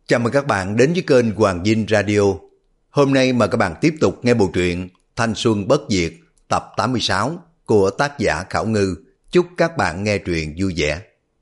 Chào mừng các bạn đến với kênh Hoàng Vinh Radio. Hôm nay mời các bạn tiếp tục nghe bộ truyện Thanh Xuân Bất Diệt tập 86 của tác giả Khảo Ngư. Chúc các bạn nghe truyện vui vẻ.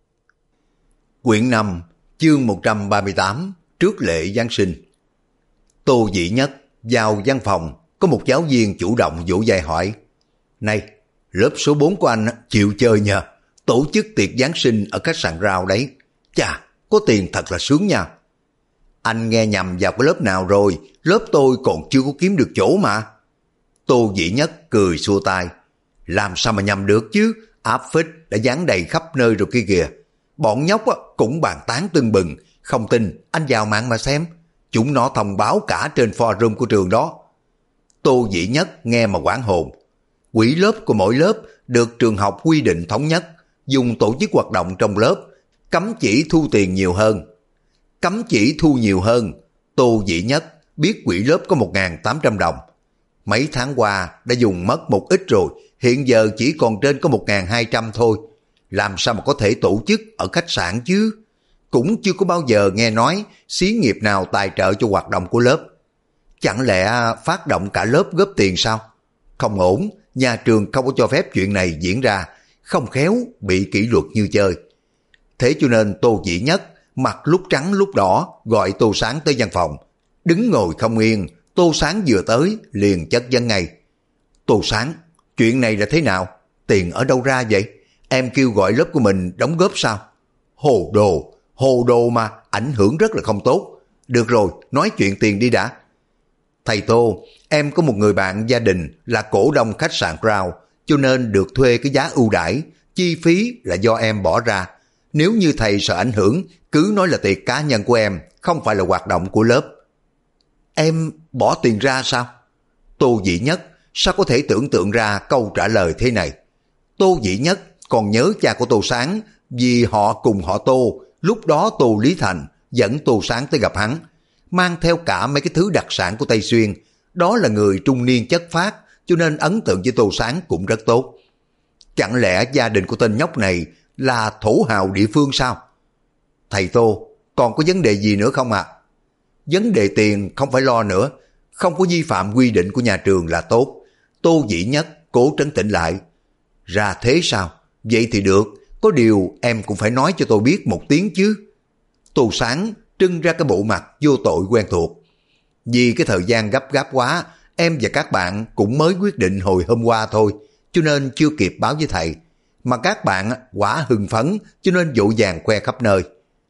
Quyển 5, chương 138, trước lễ Giáng sinh. Tô Dĩ Nhất vào văn phòng, có một giáo viên chủ động vỗ vai hỏi: "Này, lớp số 4 của anh chịu chơi nhờ, tổ chức tiệc Giáng sinh ở khách sạn Rao đấy. Chà, có tiền thật là sướng nha." "Anh nghe nhầm vào cái lớp nào rồi, lớp tôi còn chưa có kiếm được chỗ mà." Tô Dĩ Nhất cười xua tay: "Làm sao mà nhầm được chứ, áp phích đã dán đầy khắp nơi rồi kia kìa. Bọn nhóc cũng bàn tán tưng bừng, không tin anh vào mạng mà xem. Chúng nó thông báo cả trên forum của trường đó." Tô Dĩ Nhất nghe mà hoảng hồn. Quỹ lớp của mỗi lớp được trường học quy định thống nhất, dùng tổ chức hoạt động trong lớp, cấm chỉ thu tiền nhiều hơn. Cấm chỉ thu nhiều hơn, Tô Dĩ Nhất biết quỹ lớp có 1.800 đồng. Mấy tháng qua đã dùng mất một ít rồi, hiện giờ chỉ còn trên có 1.200 thôi. Làm sao mà có thể tổ chức ở khách sạn chứ? Cũng chưa có bao giờ nghe nói xí nghiệp nào tài trợ cho hoạt động của lớp. Chẳng lẽ phát động cả lớp góp tiền sao? Không ổn, nhà trường không có cho phép chuyện này diễn ra, không khéo bị kỷ luật như chơi. Thế cho nên Tô Dĩ Nhất mặt lúc trắng lúc đỏ gọi Tô Sáng tới văn phòng. Đứng ngồi không yên, Tô Sáng vừa tới liền chất vấn ngay: "Tô Sáng, chuyện này là thế nào? Tiền ở đâu ra vậy? Em kêu gọi lớp của mình đóng góp sao?" Hồ đồ mà, ảnh hưởng rất là không tốt. Được rồi, nói chuyện tiền đi đã." "Thầy Tô, em có một người bạn gia đình là cổ đông khách sạn Rao, cho nên được thuê cái giá ưu đãi, chi phí là do em bỏ ra. Nếu như thầy sợ ảnh hưởng, cứ nói là tiệc cá nhân của em, không phải là hoạt động của lớp." "Em bỏ tiền ra sao?" Tô Dĩ Nhất sao có thể tưởng tượng ra câu trả lời thế này. Tô Dĩ Nhất còn nhớ cha của Tô Sáng, vì họ cùng họ Tô, lúc đó Tô Lý Thành dẫn Tô Sáng tới gặp hắn, mang theo cả mấy cái thứ đặc sản của Tây Xuyên. Đó là người trung niên chất phác, cho nên ấn tượng với Tô Sáng cũng rất tốt. Chẳng lẽ gia đình của tên nhóc này là thổ hào địa phương sao? "Thầy Tô, còn có vấn đề gì nữa không ạ?" "Vấn đề tiền không phải lo nữa, không có vi phạm quy định của nhà trường là tốt." Tô Dĩ Nhất cố trấn tĩnh lại. "Ra thế sao? Vậy thì được, có điều em cũng phải nói cho tôi biết một tiếng chứ." Tô Sáng trưng ra cái bộ mặt vô tội quen thuộc. "Vì cái thời gian gấp gáp quá, em và các bạn cũng mới quyết định hồi hôm qua thôi, cho nên chưa kịp báo với thầy. Mà các bạn quả hưng phấn, cho nên vội vàng khoe khắp nơi.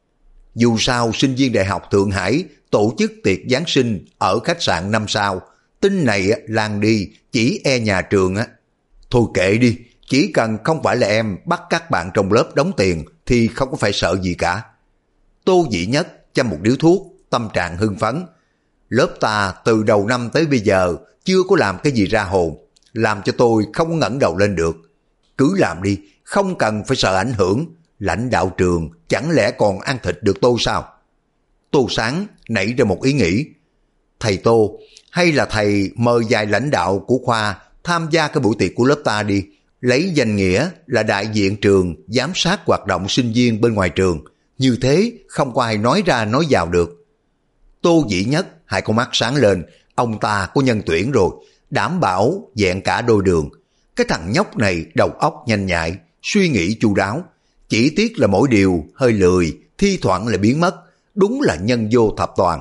Dù sao sinh viên Đại học Thượng Hải tổ chức tiệc Giáng sinh ở khách sạn 5 sao, tin này lan đi chỉ e nhà trường á. Thôi kệ đi, chỉ cần không phải là em bắt các bạn trong lớp đóng tiền thì không có phải sợ gì cả." Tô Dĩ Nhất châm một điếu thuốc, tâm trạng hưng phấn. "Lớp ta từ đầu năm tới bây giờ chưa có làm cái gì ra hồn, làm cho tôi không có ngẩng đầu lên được. Cứ làm đi, không cần phải sợ ảnh hưởng. Lãnh đạo trường chẳng lẽ còn ăn thịt được tôi sao?" Tô Sáng nảy ra một ý nghĩ. "Thầy Tô, hay là thầy mời vài lãnh đạo của khoa tham gia cái buổi tiệc của lớp ta đi, lấy danh nghĩa là đại diện trường giám sát hoạt động sinh viên bên ngoài trường. Như thế không có ai nói ra nói vào được." Tô Dĩ Nhất hai con mắt sáng lên, ông ta có nhân tuyển rồi, đảm bảo vẹn cả đôi đường. Cái thằng nhóc này đầu óc nhanh nhạy, suy nghĩ chu đáo, chỉ tiếc là mỗi điều hơi lười, thi thoảng lại biến mất, đúng là nhân vô thập toàn.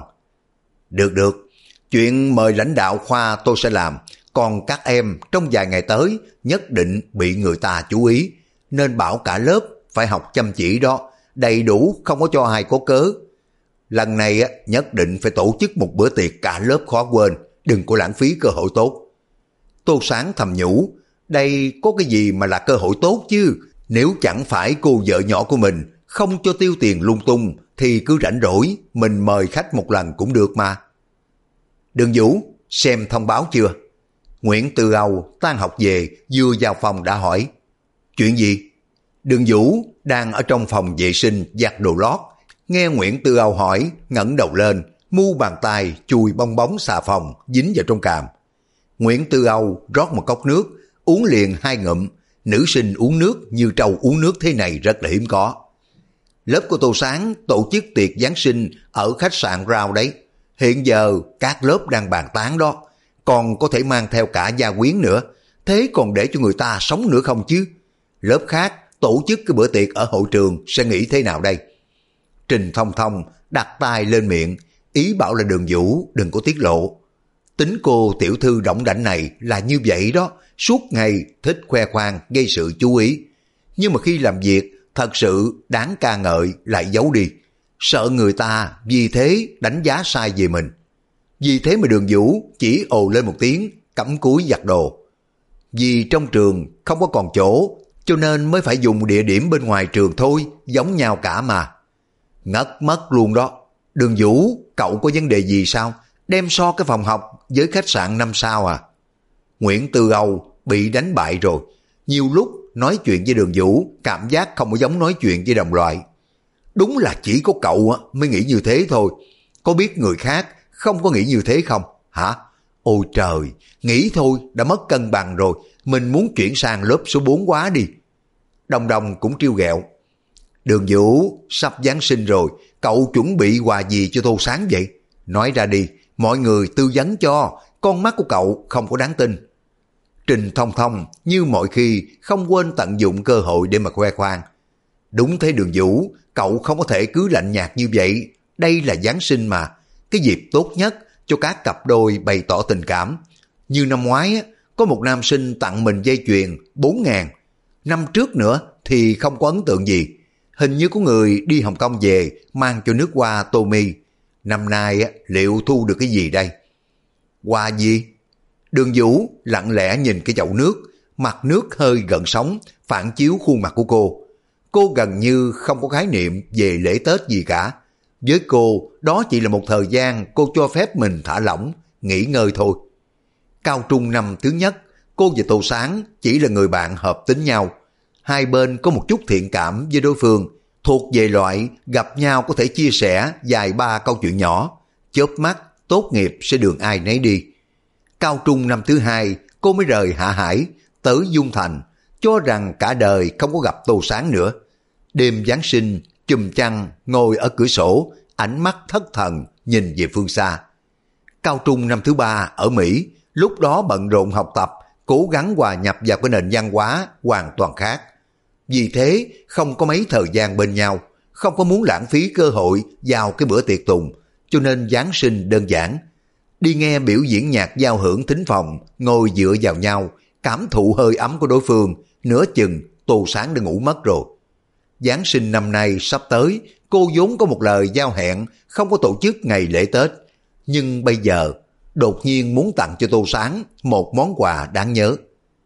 Được, chuyện mời lãnh đạo khoa tôi sẽ làm, còn các em trong vài ngày tới nhất định bị người ta chú ý, nên bảo cả lớp phải học chăm chỉ đó, đầy đủ, không có cho ai có cớ. Lần này nhất định phải tổ chức một bữa tiệc cả lớp khó quên, đừng có lãng phí cơ hội tốt." Tô Sáng thầm nhủ, đây có cái gì mà là cơ hội tốt chứ, nếu chẳng phải cô vợ nhỏ của mình không cho tiêu tiền lung tung thì cứ rảnh rỗi mình mời khách một lần cũng được mà. "Đường Vũ, xem thông báo chưa?" Nguyễn Tư Âu tan học về vừa vào phòng đã hỏi. "Chuyện gì?" Đường Vũ đang ở trong phòng vệ sinh giặt đồ lót, nghe Nguyễn Tư Âu hỏi ngẩng đầu lên, mu bàn tay chùi bong bóng xà phòng dính vào trong càm. Nguyễn Tư Âu rót một cốc nước, uống liền 2 ngụm. Nữ sinh uống nước như trâu uống nước thế này rất là hiếm có. Lớp của Tô Sáng tổ chức tiệc Giáng sinh ở khách sạn Rao đấy. Hiện giờ các lớp đang bàn tán đó, còn có thể mang theo cả gia quyến nữa. Thế còn để cho người ta sống nữa không chứ? Lớp khác tổ chức cái bữa tiệc ở hội trường sẽ nghĩ thế nào đây? Trình Thông Thông đặt tay lên miệng, ý bảo là Đường Vũ đừng có tiết lộ. Tính cô tiểu thư đỏng đảnh này là như vậy đó, suốt ngày thích khoe khoang gây sự chú ý. Nhưng mà khi làm việc thật sự đáng ca ngợi lại giấu đi, sợ người ta vì thế đánh giá sai về mình. Vì thế mà Đường Vũ chỉ ồ lên một tiếng, cắm cúi giặt đồ. Vì trong trường không có còn chỗ, cho nên mới phải dùng địa điểm bên ngoài trường thôi, giống nhau cả mà. Ngất mất luôn đó. Đường Vũ, cậu có vấn đề gì sao? Đem so cái phòng học với khách sạn 5 sao à? Nguyễn Tư Âu bị đánh bại rồi. Nhiều lúc nói chuyện với Đường Vũ cảm giác không có giống nói chuyện với đồng loại. Đúng là chỉ có cậu mới nghĩ như thế thôi. Có biết người khác không có nghĩ như thế không? Hả? Ôi trời, nghĩ thôi đã mất cân bằng rồi. Mình muốn chuyển sang lớp số 4 quá đi. Đồng Đồng cũng trêu ghẹo. Đường Vũ, sắp Giáng sinh rồi, cậu chuẩn bị quà gì cho Tô Sáng vậy? Nói ra đi, mọi người tư vấn cho, con mắt của cậu không có đáng tin. Trình Thông Thông như mọi khi không quên tận dụng cơ hội để mà khoe khoang. Đúng thế Đường Vũ, cậu không có thể cứ lạnh nhạt như vậy. Đây là Giáng sinh mà, cái dịp tốt nhất cho các cặp đôi bày tỏ tình cảm. Như năm ngoái có một nam sinh tặng mình dây chuyền 4.000. Năm trước nữa thì không có ấn tượng gì. Hình như có người đi Hồng Kông về mang cho nước hoa Tommy. Năm nay liệu thu được cái gì đây? Hoa gì? Đường Vũ lặng lẽ nhìn cái chậu nước, mặt nước hơi gợn sóng, phản chiếu khuôn mặt của cô. Cô gần như không có khái niệm về lễ Tết gì cả. Với cô, đó chỉ là một thời gian cô cho phép mình thả lỏng, nghỉ ngơi thôi. Cao trung năm thứ nhất, cô và Tô Sáng chỉ là người bạn hợp tính nhau. Hai bên có một chút thiện cảm với đối phương, thuộc về loại gặp nhau có thể chia sẻ vài ba câu chuyện nhỏ, chớp mắt tốt nghiệp sẽ đường ai nấy đi. Cao trung năm thứ hai, cô mới rời Hạ Hải, tới Dung Thành, cho rằng cả đời không có gặp Tô Sáng nữa. Đêm Giáng sinh, chùm chăn, ngồi ở cửa sổ, ánh mắt thất thần, nhìn về phương xa. Cao trung năm thứ ba ở Mỹ, lúc đó bận rộn học tập, cố gắng hòa nhập vào cái nền văn hóa hoàn toàn khác. Vì thế, không có mấy thời gian bên nhau, không có muốn lãng phí cơ hội vào cái bữa tiệc tùng, cho nên Giáng sinh đơn giản. Đi nghe biểu diễn nhạc giao hưởng thính phòng, ngồi dựa vào nhau, cảm thụ hơi ấm của đối phương, nửa chừng Tô Sáng đã ngủ mất rồi. Giáng sinh năm nay sắp tới, cô vốn có một lời giao hẹn không có tổ chức ngày lễ Tết. Nhưng bây giờ, đột nhiên muốn tặng cho Tô Sáng một món quà đáng nhớ.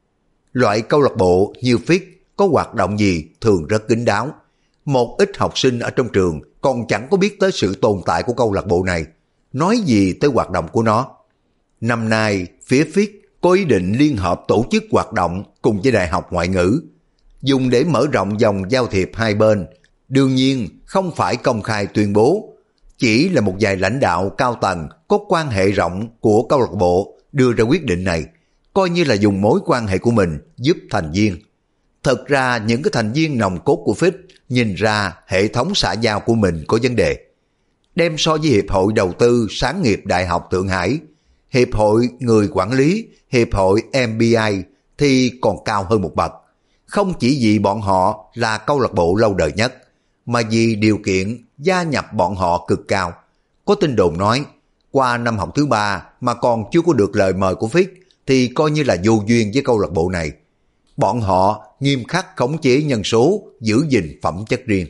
Loại câu lạc bộ như FIT có hoạt động gì thường rất kín đáo. Một ít học sinh ở trong trường còn chẳng có biết tới sự tồn tại của câu lạc bộ này. Nói gì tới hoạt động của nó. Năm nay, phía FIT có ý định liên hợp tổ chức hoạt động cùng với Đại học Ngoại ngữ, dùng để mở rộng dòng giao thiệp hai bên. Đương nhiên không phải công khai tuyên bố, chỉ là một vài lãnh đạo cao tầng có quan hệ rộng của câu lạc bộ đưa ra quyết định này, coi như là dùng mối quan hệ của mình giúp thành viên. Thật ra những cái thành viên nòng cốt của FIT nhìn ra hệ thống xã giao của mình có vấn đề. Đem so với Hiệp hội Đầu tư Sáng nghiệp Đại học Thượng Hải, Hiệp hội Người Quản lý, Hiệp hội MBA thì còn cao hơn một bậc. Không chỉ vì bọn họ là câu lạc bộ lâu đời nhất, mà vì điều kiện gia nhập bọn họ cực cao. Có tin đồn nói, qua năm học thứ 3 mà còn chưa có được lời mời của FIT thì coi như là vô duyên với câu lạc bộ này. Bọn họ nghiêm khắc khống chế nhân số, giữ gìn phẩm chất riêng.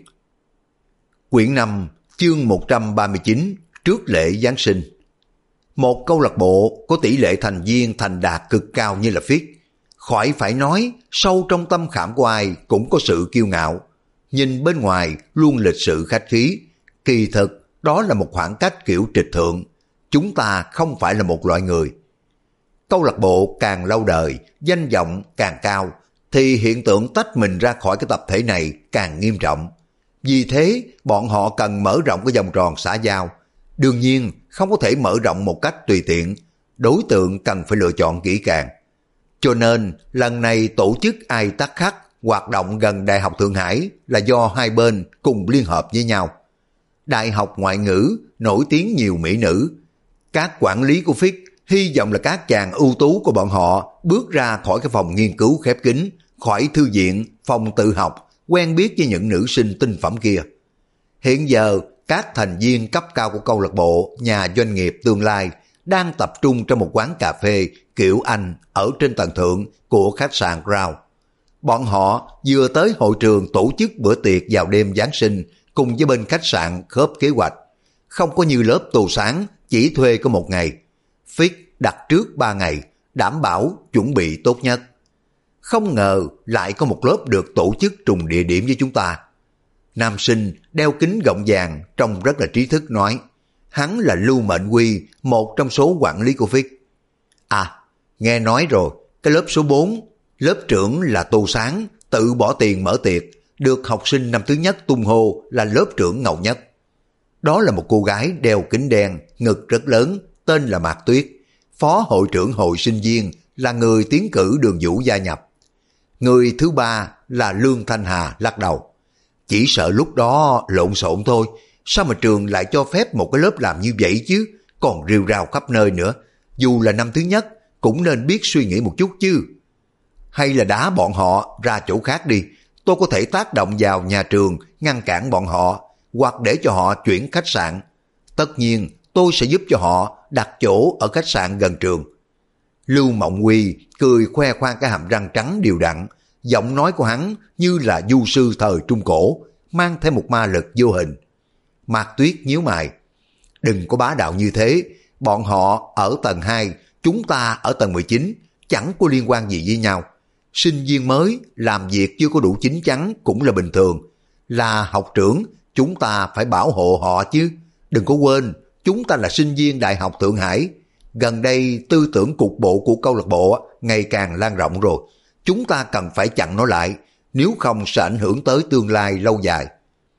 Quyển 5, chương 139, trước lễ Giáng sinh. Một câu lạc bộ có tỷ lệ thành viên thành đạt cực cao như là FIT, khỏi phải nói, sâu trong tâm khảm của ai cũng có sự kiêu ngạo. Nhìn bên ngoài luôn lịch sự khách khí, kỳ thực đó là một khoảng cách kiểu trịch thượng. Chúng ta không phải là một loại người. Câu lạc bộ càng lâu đời, danh vọng càng cao, thì hiện tượng tách mình ra khỏi cái tập thể này càng nghiêm trọng. Vì thế, bọn họ cần mở rộng cái vòng tròn xã giao. Đương nhiên, không có thể mở rộng một cách tùy tiện, đối tượng cần phải lựa chọn kỹ càng. Cho nên, lần này tổ chức ai tắc khắc hoạt động gần Đại học Thượng Hải là do hai bên cùng liên hợp với nhau. Đại học ngoại ngữ nổi tiếng nhiều mỹ nữ. Các quản lý của Fick hy vọng là các chàng ưu tú của bọn họ bước ra khỏi cái phòng nghiên cứu khép kín, khỏi thư viện, phòng tự học, quen biết với những nữ sinh tinh phẩm kia. Hiện giờ, các thành viên cấp cao của câu lạc bộ nhà doanh nghiệp tương lai đang tập trung trong một quán cà phê kiểu Anh ở trên tầng thượng của khách sạn Crown. Bọn họ vừa tới hội trường tổ chức bữa tiệc vào đêm Giáng sinh cùng với bên khách sạn khớp kế hoạch. Không có như lớp Tô Sáng chỉ thuê có 1 ngày. Fick đặt trước 3 ngày, đảm bảo chuẩn bị tốt nhất. Không ngờ lại có một lớp được tổ chức trùng địa điểm với chúng ta. Nam sinh đeo kính gọng vàng trông rất là trí thức nói, hắn là Lưu Mệnh Quy, một trong số quản lý của Fick. À, nghe nói rồi, cái lớp số 4, lớp trưởng là Tô Sáng, tự bỏ tiền mở tiệc, được học sinh năm thứ nhất tung hô là lớp trưởng ngầu nhất. Đó là một cô gái đeo kính đen, ngực rất lớn, tên là Mạc Tuyết, phó hội trưởng hội sinh viên, là người tiến cử Đường Vũ gia nhập. Người thứ 3 là Lương Thanh Hà lắc đầu. Chỉ sợ lúc đó lộn xộn thôi, sao mà trường lại cho phép một cái lớp làm như vậy chứ, còn rêu rao khắp nơi nữa. Dù là năm thứ nhất, cũng nên biết suy nghĩ một chút chứ. Hay là đá bọn họ ra chỗ khác đi, tôi có thể tác động vào nhà trường, ngăn cản bọn họ, hoặc để cho họ chuyển khách sạn. Tất nhiên, tôi sẽ giúp cho họ đặt chỗ ở khách sạn gần trường. Lưu Mộng Quy cười khoe khoang cái hàm răng trắng đều đặn, giọng nói của hắn như là du sư thời Trung Cổ, mang thêm một ma lực vô hình. Mạc Tuyết nhíu mày, đừng có bá đạo như thế, bọn họ ở tầng 2, chúng ta ở tầng 19, chẳng có liên quan gì với nhau. Sinh viên mới làm việc chưa có đủ chín chắn cũng là bình thường. Là học trưởng, chúng ta phải bảo hộ họ chứ. Đừng có quên, chúng ta là sinh viên Đại học Thượng Hải. Gần đây tư tưởng cục bộ của câu lạc bộ ngày càng lan rộng rồi. Chúng ta cần phải chặn nó lại, nếu không sẽ ảnh hưởng tới tương lai lâu dài.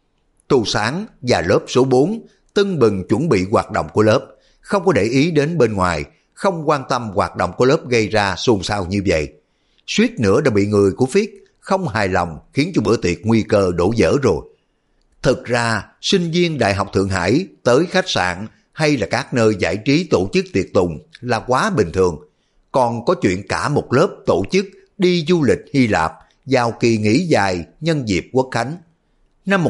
Tô Sáng và lớp số 4 tưng bừng chuẩn bị hoạt động của lớp, không có để ý đến bên ngoài, không quan tâm hoạt động của lớp gây ra xôn xao như vậy. Suýt nữa đã bị người của Fick không hài lòng khiến cho bữa tiệc nguy cơ đổ vỡ rồi. Thực ra, sinh viên Đại học Thượng Hải tới khách sạn hay là các nơi giải trí tổ chức tiệc tùng là quá bình thường. Còn có chuyện cả một lớp tổ chức đi du lịch Hy Lạp vào kỳ nghỉ dài nhân dịp Quốc khánh. Năm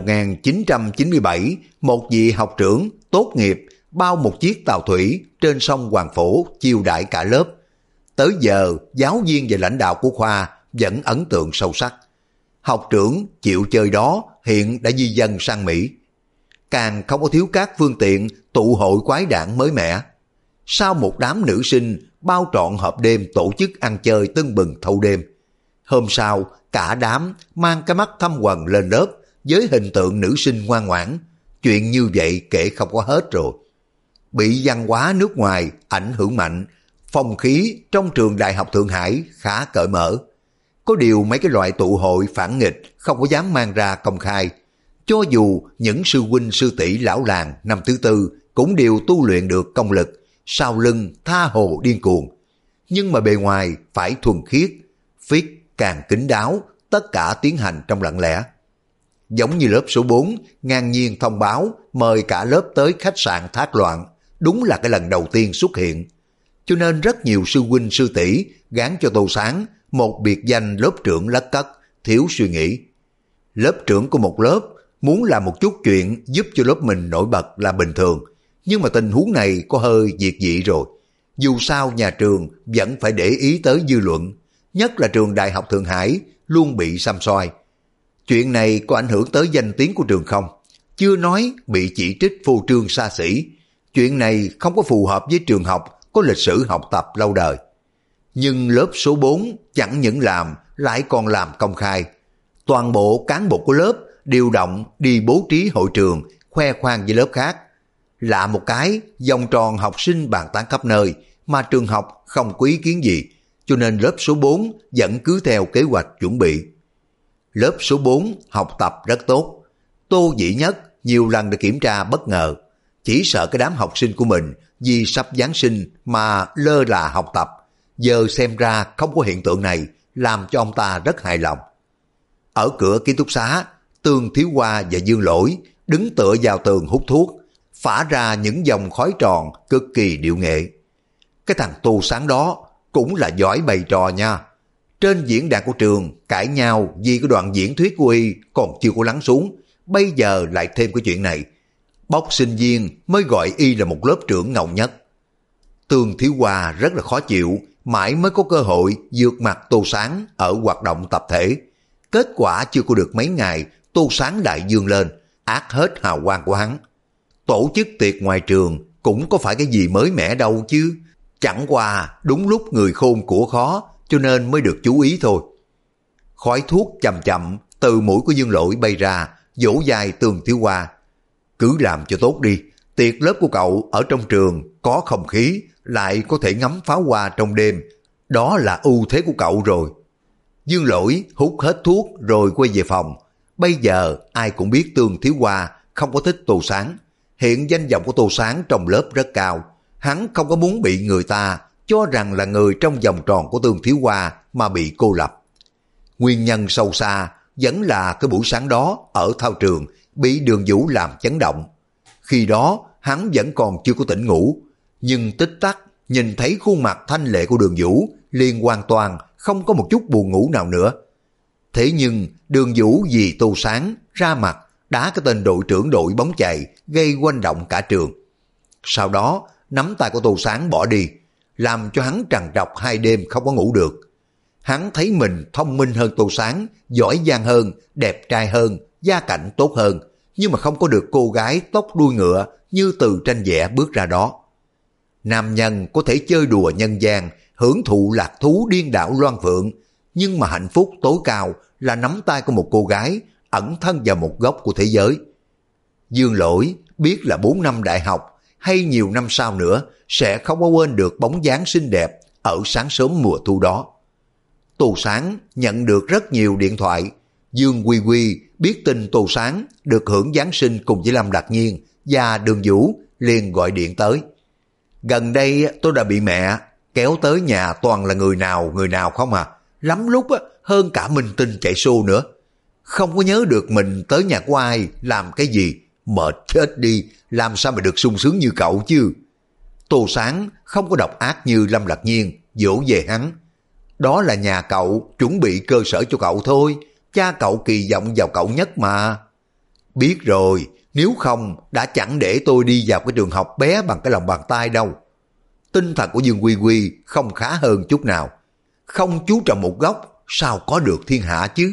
1997, một vị học trưởng tốt nghiệp bao một chiếc tàu thủy trên sông Hoàng Phổ chiêu đãi cả lớp. Tới giờ, giáo viên và lãnh đạo của khoa vẫn ấn tượng sâu sắc. Học trưởng chịu chơi đó hiện đã di dân sang Mỹ. Càng không có thiếu các phương tiện tụ hội quái đản mới mẻ. Sau một đám nữ sinh bao trọn họp đêm tổ chức ăn chơi tưng bừng thâu đêm. Hôm sau, cả đám mang cái mắt thâm quầng lên lớp với hình tượng nữ sinh ngoan ngoãn. Chuyện như vậy kể không có hết rồi. Bị văn hóa nước ngoài ảnh hưởng mạnh, phong khí trong trường Đại học Thượng Hải khá cởi mở. Có điều mấy cái loại tụ hội phản nghịch không có dám mang ra công khai. Cho dù những sư huynh sư tỷ lão làng năm thứ tư cũng đều tu luyện được công lực, sau lưng tha hồ điên cuồng. Nhưng mà bề ngoài phải thuần khiết, Fick càng kín đáo, tất cả tiến hành trong lặng lẽ. Giống như lớp số 4, ngang nhiên thông báo mời cả lớp tới khách sạn Thác Loạn, đúng là cái lần đầu tiên xuất hiện. Cho nên rất nhiều sư huynh sư tỷ gán cho Tô Sáng một biệt danh lớp trưởng lất cất, thiếu suy nghĩ. Lớp trưởng của một lớp muốn làm một chút chuyện giúp cho lớp mình nổi bật là bình thường, nhưng mà tình huống này có hơi việt dị rồi. Dù sao nhà trường vẫn phải để ý tới dư luận, nhất là trường Đại học Thượng Hải luôn bị săm soi. Chuyện này có ảnh hưởng tới danh tiếng của trường không? Chưa nói bị chỉ trích phô trương xa xỉ. Chuyện này không có phù hợp với trường học có lịch sử học tập lâu đời. Nhưng lớp số 4 chẳng những làm lại còn làm công khai. Toàn bộ cán bộ của lớp điều động đi bố trí hội trường, khoe khoang với lớp khác. Lạ một cái, vòng tròn học sinh bàn tán khắp nơi mà trường học không có ý kiến gì, cho nên lớp số 4 vẫn cứ theo kế hoạch chuẩn bị. Lớp số 4 học tập rất tốt. Tô Dĩ Nhất nhiều lần được kiểm tra bất ngờ, chỉ sợ cái đám học sinh của mình vì sắp Giáng sinh mà lơ là học tập. Giờ xem ra không có hiện tượng này, làm cho ông ta rất hài lòng. Ở cửa ký túc xá, Tương Thiếu Hoa và Dương Lỗi đứng tựa vào tường hút thuốc, phả ra những dòng khói tròn cực kỳ điệu nghệ. Cái thằng Tô Sáng đó cũng là giỏi bày trò nha. Trên diễn đàn của trường cãi nhau vì cái đoạn diễn thuyết của y còn chưa có lắng xuống, bây giờ lại thêm cái chuyện này. Bóc sinh viên mới gọi y là một lớp trưởng ngầu nhất. Tương Thiếu Hoa rất là khó chịu, mãi mới có cơ hội vượt mặt Tô Sáng ở hoạt động tập thể. Kết quả chưa có được mấy ngày, Tô Sáng lại dương lên, át hết hào quang của hắn. Tổ chức tiệc ngoài trường cũng có phải cái gì mới mẻ đâu chứ. Chẳng qua đúng lúc người khôn của khó cho nên mới được chú ý thôi. Khói thuốc chậm chậm từ mũi của Dương Lỗi bay ra, vỗ vai Tương Thiếu Hoa. Cứ làm cho tốt đi, tiệc lớp của cậu ở trong trường có không khí, lại có thể ngắm pháo hoa trong đêm. Đó là ưu thế của cậu rồi. Dương Lỗi hút hết thuốc rồi quay về phòng. Bây giờ ai cũng biết Tương Thiếu Hoa không có thích Tô Sáng. Hiện danh vọng của Tô Sáng trong lớp rất cao. Hắn không có muốn bị người ta cho rằng là người trong vòng tròn của Tương Thiếu Hoa mà bị cô lập. Nguyên nhân sâu xa vẫn là cái buổi sáng đó ở thao trường bị Đường Vũ làm chấn động. Khi đó hắn vẫn còn chưa có tỉnh ngủ, nhưng tích tắc nhìn thấy khuôn mặt thanh lệ của Đường Vũ liền hoàn toàn không có một chút buồn ngủ nào nữa. Thế nhưng Đường Vũ vì Tô Sáng ra mặt đá cái tên đội trưởng đội bóng chày gây quanh động cả trường. Sau đó nắm tay của Tô Sáng bỏ đi, làm cho hắn trằn trọc 2 đêm không có ngủ được. Hắn thấy mình thông minh hơn Tô Sáng, giỏi giang hơn, đẹp trai hơn, gia cảnh tốt hơn, nhưng mà không có được cô gái tóc đuôi ngựa như từ tranh vẽ bước ra đó. Nam nhân có thể chơi đùa nhân gian, hưởng thụ lạc thú điên đảo loan phượng, nhưng mà hạnh phúc tối cao là nắm tay của một cô gái ẩn thân vào một góc của thế giới. Dương Lỗi biết là 4 năm đại học hay nhiều năm sau nữa sẽ không có quên được bóng dáng xinh đẹp ở sáng sớm mùa thu đó. Tô Sáng nhận được rất nhiều điện thoại. Dương Quy Quy biết tin Tô Sáng được hưởng Giáng sinh cùng với Lâm Lạc Nhiên và Đường Vũ liền gọi điện tới. Gần đây tôi đã bị mẹ kéo tới nhà toàn là người nào không à. Lắm lúc hơn cả minh tinh chạy show nữa. Không có nhớ được mình tới nhà của ai, làm cái gì. Mệt chết đi, làm sao mà được sung sướng như cậu chứ. Tô Sáng không có độc ác như Lâm Lạc Nhiên, dỗ về hắn. Đó là nhà cậu, chuẩn bị cơ sở cho cậu thôi. Cha cậu kỳ vọng vào cậu nhất mà. Biết rồi, nếu không đã chẳng để tôi đi vào cái trường học bé bằng cái lòng bàn tay đâu. Tinh thần của Dương Quy Quy không khá hơn chút nào. Không chú trọng một góc, sao có được thiên hạ chứ?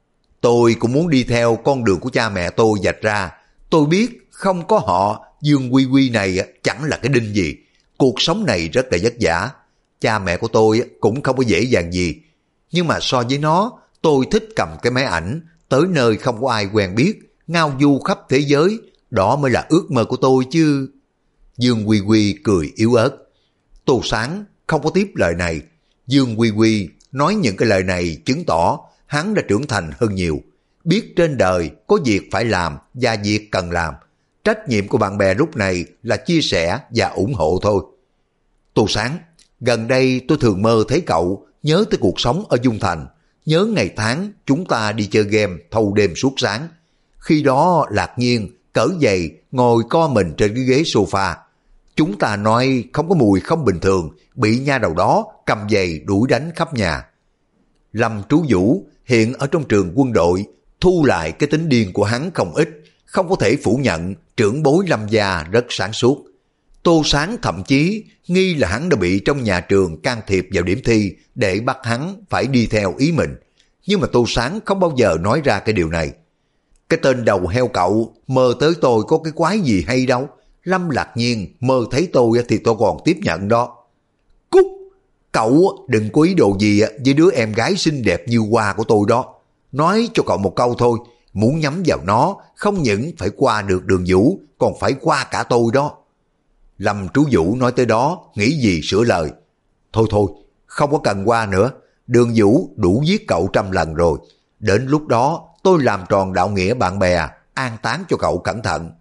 Tôi cũng muốn đi theo con đường của cha mẹ tôi vạch ra. Tôi biết không có họ, Dương Quy Quy này chẳng là cái đinh gì. Cuộc sống này rất là vất vả. Cha mẹ của tôi cũng không có dễ dàng gì. Nhưng mà so với nó, tôi thích cầm cái máy ảnh, tới nơi không có ai quen biết, ngao du khắp thế giới. Đó mới là ước mơ của tôi chứ. Dương Quy Quy cười yếu ớt. Tô Sáng không có tiếp lời này. Dương Quy Quy nói những cái lời này chứng tỏ hắn đã trưởng thành hơn nhiều. Biết trên đời có việc phải làm và việc cần làm. Trách nhiệm của bạn bè lúc này là chia sẻ và ủng hộ thôi. Tô Sáng, gần đây tôi thường mơ thấy cậu, nhớ tới cuộc sống ở Dung Thành, nhớ ngày tháng chúng ta đi chơi game thâu đêm suốt sáng. Khi đó Lạc Nhiên cởi giày ngồi co mình trên cái ghế sofa. Chúng ta nói không có mùi không bình thường, bị nha đầu đó cầm giày đuổi đánh khắp nhà. Lâm Trú Vũ hiện ở trong trường quân đội, thu lại cái tính điên của hắn không ít, không có thể phủ nhận trưởng bối Lâm gia rất sáng suốt. Tô Sáng thậm chí nghi là hắn đã bị trong nhà trường can thiệp vào điểm thi để bắt hắn phải đi theo ý mình. Nhưng mà Tô Sáng không bao giờ nói ra cái điều này. Cái tên đầu heo cậu mơ tới tôi có cái quái gì hay đâu. Lâm Lạc Nhiên mơ thấy tôi thì tôi còn tiếp nhận đó. Cút! Cậu đừng có ý đồ gì với đứa em gái xinh đẹp như hoa của tôi đó. Nói cho cậu một câu thôi, muốn nhắm vào nó không những phải qua được Đường Vũ, còn phải qua cả tôi đó. Lâm Trú Vũ nói tới đó, nghĩ gì sửa lời. Thôi, không có cần qua nữa. Đường Vũ đủ giết cậu 100 lần rồi. Đến lúc đó tôi làm tròn đạo nghĩa bạn bè, an táng cho cậu cẩn thận.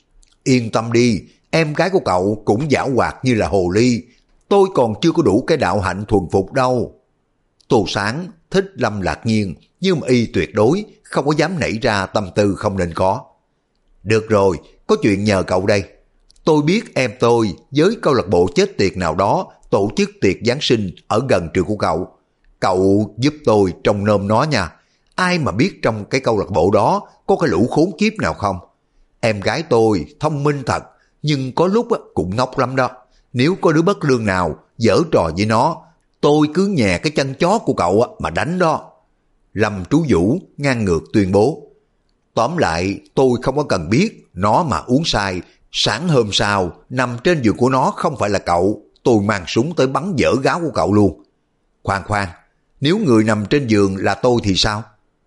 Yên tâm đi, em gái của cậu cũng giảo hoạt như là hồ ly. Tôi còn chưa có đủ cái đạo hạnh thuần phục đâu. Tô Sáng thích Lâm Lạc Nhiên, nhưng mà y tuyệt đối không có dám nảy ra tâm tư không nên có. Được rồi, có chuyện nhờ cậu đây. Tôi biết em tôi với câu lạc bộ chết tiệt nào đó tổ chức tiệc Giáng sinh ở gần trường của cậu. Cậu giúp tôi trông nom nó nha. Ai mà biết trong cái câu lạc bộ đó có cái lũ khốn kiếp nào không? Em gái tôi thông minh thật, nhưng có lúc cũng ngốc lắm đó. Nếu có đứa bất lương nào giở trò với nó, tôi cứ nhè cái chân chó của cậu mà đánh đó. Lâm Trú Vũ ngang ngược tuyên bố. Tóm lại, tôi không có cần biết nó mà uống say, sáng hôm sau nằm trên giường của nó không phải là cậu, tôi mang súng tới bắn dở gáo của cậu luôn. Khoan khoan, nếu người nằm trên giường là tôi thì sao?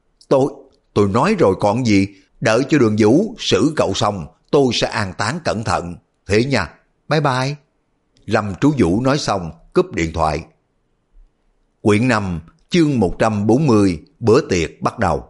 Tôi nói rồi còn gì, đợi cho Đường Vũ xử cậu xong, tôi sẽ an táng cẩn thận. Thế nha, bye bye. Lâm Trú Vũ nói xong, cúp điện thoại. Quyển 5, chương 140, bữa tiệc bắt đầu.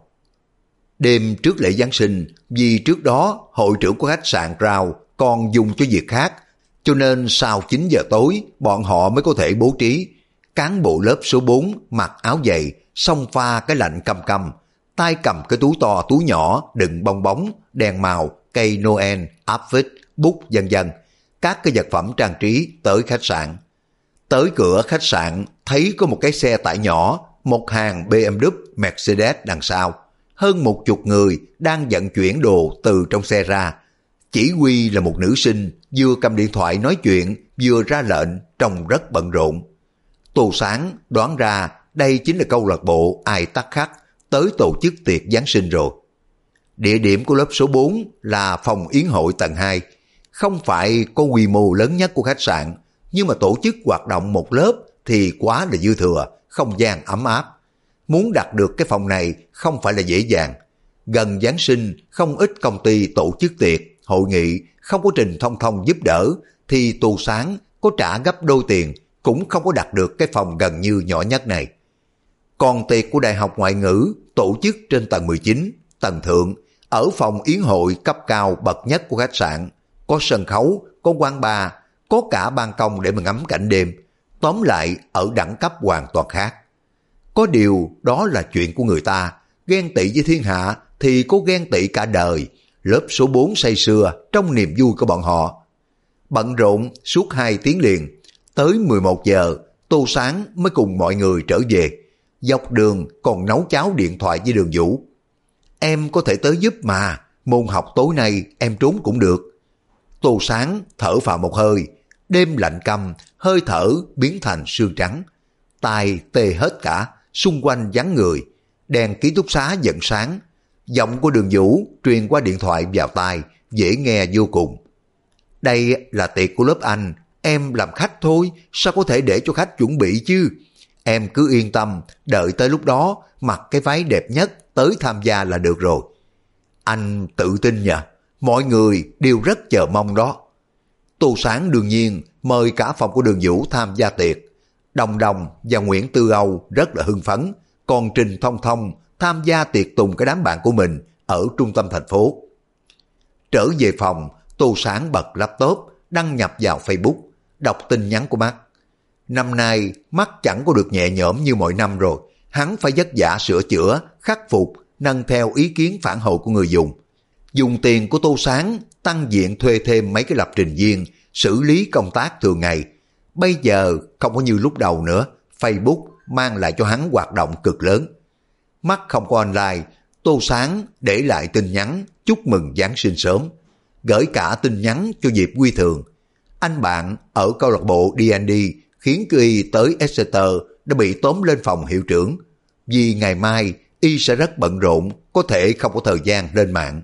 Đêm trước lễ Giáng sinh, vì trước đó hội trưởng của khách sạn Rao còn dùng cho việc khác, cho nên sau 9 giờ tối bọn họ mới có thể bố trí. Cán bộ lớp số 4 mặc áo dày, xông pha cái lạnh căm căm, tay cầm cái túi to túi nhỏ đựng bong bóng, đèn màu, cây Noel, áp phích, bút vân vân, các cái vật phẩm trang trí tới khách sạn. Tới cửa khách sạn thấy có một cái xe tải nhỏ, một hàng BMW, Mercedes đằng sau. Hơn 10 người đang vận chuyển đồ từ trong xe ra. Chỉ huy là một nữ sinh, vừa cầm điện thoại nói chuyện, vừa ra lệnh, trông rất bận rộn. Tô Sáng đoán ra đây chính là câu lạc bộ Ai Tắc Khắc tới tổ chức tiệc Giáng sinh rồi. Địa điểm của lớp số 4 là phòng yến hội tầng 2. Không phải có quy mô lớn nhất của khách sạn, nhưng mà tổ chức hoạt động một lớp thì quá là dư thừa, không gian ấm áp. Muốn đặt được cái phòng này không phải là dễ dàng. Gần Giáng sinh không ít công ty tổ chức tiệc, hội nghị không có Trình Thông Thông giúp đỡ thì Tô Sáng có trả gấp đôi tiền cũng không có đặt được cái phòng gần như nhỏ nhất này. Còn tiệc của Đại học Ngoại ngữ tổ chức trên tầng 19, tầng thượng, ở phòng yến hội cấp cao bậc nhất của khách sạn. Có sân khấu, có quán bar, có cả ban công để mà ngắm cảnh đêm. Tóm lại ở đẳng cấp hoàn toàn khác. Có điều đó là chuyện của người ta, ghen tị với thiên hạ thì có ghen tị cả đời. Lớp số 4 say sưa trong niềm vui của bọn họ. Bận rộn suốt 2 tiếng liền, tới 11 giờ Tô Sáng mới cùng mọi người trở về. Dọc đường còn nấu cháo điện thoại với Đường Vũ. Em có thể tới giúp mà, môn học tối nay em trốn cũng được. Tô Sáng thở phào một hơi, đêm lạnh căm, hơi thở biến thành sương trắng. Tai tê hết cả, xung quanh vắng người, đèn ký túc xá dần sáng. Giọng của Đường Vũ truyền qua điện thoại vào tai, dễ nghe vô cùng. Đây là tiệc của lớp anh, em làm khách thôi, sao có thể để cho khách chuẩn bị chứ? Em cứ yên tâm, đợi tới lúc đó mặc cái váy đẹp nhất tới tham gia là được rồi. Anh tự tin nhỉ, mọi người đều rất chờ mong đó. Tô Sáng đương nhiên mời cả phòng của Đường Vũ tham gia tiệc. Đồng Đồng và Nguyễn Tư Âu rất là hưng phấn, còn Trình Thông Thông tham gia tiệc tùng cái đám bạn của mình ở trung tâm thành phố. Trở về phòng, Tô Sáng bật laptop, đăng nhập vào Facebook, đọc tin nhắn của Mắt. Năm nay, Mắt chẳng có được nhẹ nhõm như mọi năm rồi, hắn phải vất vả sửa chữa, khắc phục, nâng theo ý kiến phản hồi của người dùng. Dùng tiền của Tô Sáng, tăng diện thuê thêm mấy cái lập trình viên, xử lý công tác thường ngày. Bây giờ không có như lúc đầu nữa, Facebook mang lại cho hắn hoạt động cực lớn. Mắt không có online, Tô Sáng để lại tin nhắn chúc mừng Giáng sinh sớm, gửi cả tin nhắn cho Diệp Quy Thường. Anh bạn ở câu lạc bộ D&D khiến y tới Exeter đã bị tóm lên phòng hiệu trưởng, vì ngày mai y sẽ rất bận rộn, có thể không có thời gian lên mạng.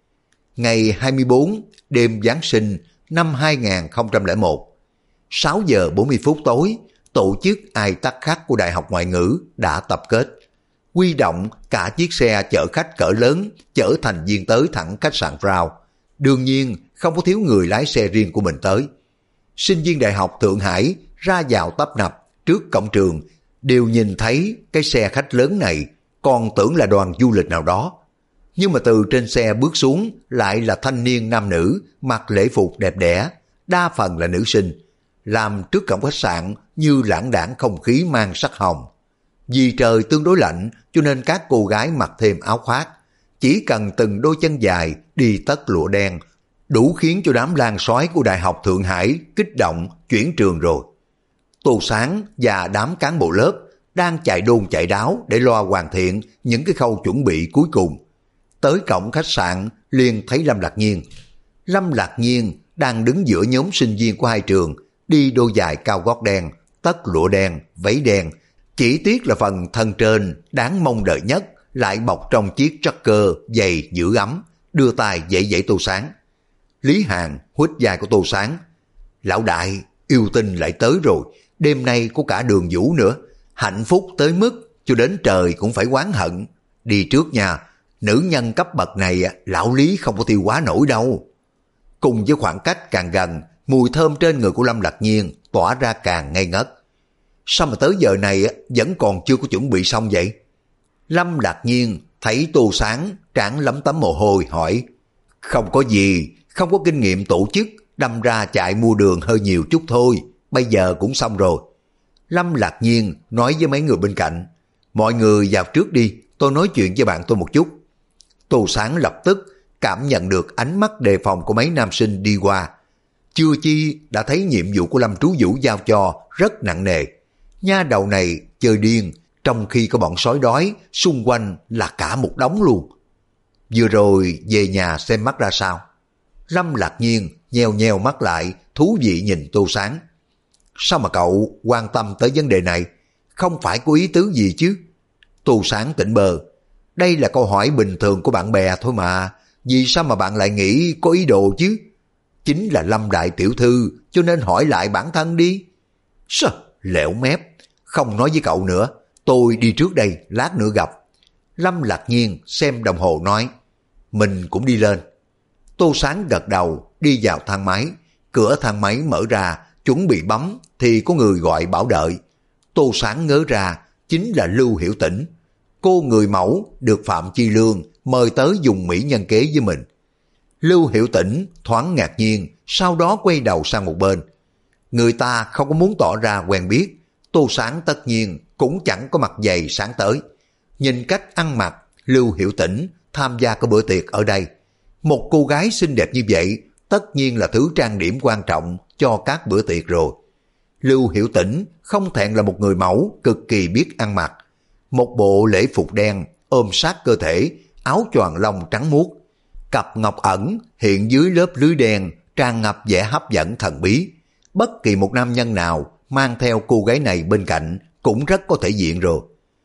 Ngày 24 đêm Giáng sinh năm 2001, 6 giờ 40 phút tối, tổ chức Ai Tắc Khắc của Đại học Ngoại ngữ đã tập kết, huy động cả chiếc xe chở khách cỡ lớn chở thành viên tới thẳng khách sạn Rao. Đương nhiên không có thiếu người lái xe riêng của mình tới. Sinh viên Đại học Thượng Hải ra vào tấp nập trước cổng trường đều nhìn thấy cái xe khách lớn này, còn tưởng là đoàn du lịch nào đó. Nhưng mà từ trên xe bước xuống lại là thanh niên nam nữ mặc lễ phục đẹp đẽ, đa phần là nữ sinh, làm trước cổng khách sạn như lãng đãng không khí mang sắc hồng. Vì trời tương đối lạnh cho nên các cô gái mặc thêm áo khoác, chỉ cần từng đôi chân dài đi tất lụa đen, đủ khiến cho đám lang sói của Đại học Thượng Hải kích động chuyển trường rồi. Tô Sáng và đám cán bộ lớp đang chạy đôn chạy đáo để lo hoàn thiện những cái khâu chuẩn bị cuối cùng. Tới cổng khách sạn liền thấy Lâm Lạc Nhiên. Lâm Lạc Nhiên đang đứng giữa nhóm sinh viên của hai trường, đi đôi giày cao gót đen, tất lụa đen, váy đen. Chỉ tiếc là phần thân trên đáng mong đợi nhất lại bọc trong chiếc tracker dày giữ ấm, đưa tay dãy dãy Tô Sáng. Lý Hàn huýt vai của Tô Sáng. Lão đại, yêu tinh lại tới rồi, đêm nay có cả Đường Vũ nữa, hạnh phúc tới mức cho đến trời cũng phải oán hận. Đi trước nha, nữ nhân cấp bậc này lão Lý không có tiêu hóa nổi đâu. Cùng với khoảng cách càng gần, mùi thơm trên người của Lâm Lạc Nhiên tỏa ra càng ngây ngất. Sao mà tới giờ này vẫn còn chưa có chuẩn bị xong vậy? Lâm Lạc Nhiên thấy Tô Sáng trán lấm tấm mồ hôi hỏi. Không có gì, không có kinh nghiệm tổ chức, đâm ra chạy mua đường hơi nhiều chút thôi, bây giờ cũng xong rồi. Lâm Lạc Nhiên nói với mấy người bên cạnh. Mọi người vào trước đi, tôi nói chuyện với bạn tôi một chút. Tô Sáng lập tức cảm nhận được ánh mắt đề phòng của mấy nam sinh đi qua. Chưa chi đã thấy nhiệm vụ của Lâm Trú Vũ giao cho rất nặng nề. Nha đầu này chơi điên, trong khi có bọn sói đói, xung quanh là cả một đống luôn. Vừa rồi về nhà xem mắt ra sao. Lâm Lạc Nhiên nheo nheo mắt lại, thú vị nhìn Tô Sáng. Sao mà cậu quan tâm tới vấn đề này? Không phải có ý tứ gì chứ? Tô Sáng tỉnh bơ. Đây là câu hỏi bình thường của bạn bè thôi mà. Vì sao mà bạn lại nghĩ có ý đồ chứ? Chính là Lâm đại tiểu thư, cho nên hỏi lại bản thân đi. Sao? Lẻo mép. Không nói với cậu nữa. Tôi đi trước đây, lát nữa gặp. Lâm Lạc Nhiên xem đồng hồ nói. Mình cũng đi lên. Tô Sáng gật đầu, đi vào thang máy. Cửa thang máy mở ra, chuẩn bị bấm thì có người gọi bảo đợi. Tô Sáng ngớ ra, chính là Lưu Hiểu Tĩnh. Cô người mẫu được Phạm Chi Lương mời tới dùng mỹ nhân kế với mình. Lưu Hiểu Tĩnh thoáng ngạc nhiên, sau đó quay đầu sang một bên. Người ta không có muốn tỏ ra quen biết, Tô Sáng tất nhiên cũng chẳng có mặt dày sáng tới. Nhìn cách ăn mặc, Lưu Hiểu Tĩnh tham gia cái bữa tiệc ở đây. Một cô gái xinh đẹp như vậy, tất nhiên là thứ trang điểm quan trọng cho các bữa tiệc rồi. Lưu Hiểu Tĩnh không thẹn là một người mẫu cực kỳ biết ăn mặc. Một bộ lễ phục đen ôm sát cơ thể, áo choàng lông trắng muốt. Cặp ngọc ẩn hiện dưới lớp lưới đen tràn ngập vẻ hấp dẫn thần bí. Bất kỳ một nam nhân nào mang theo cô gái này bên cạnh cũng rất có thể diện rồi.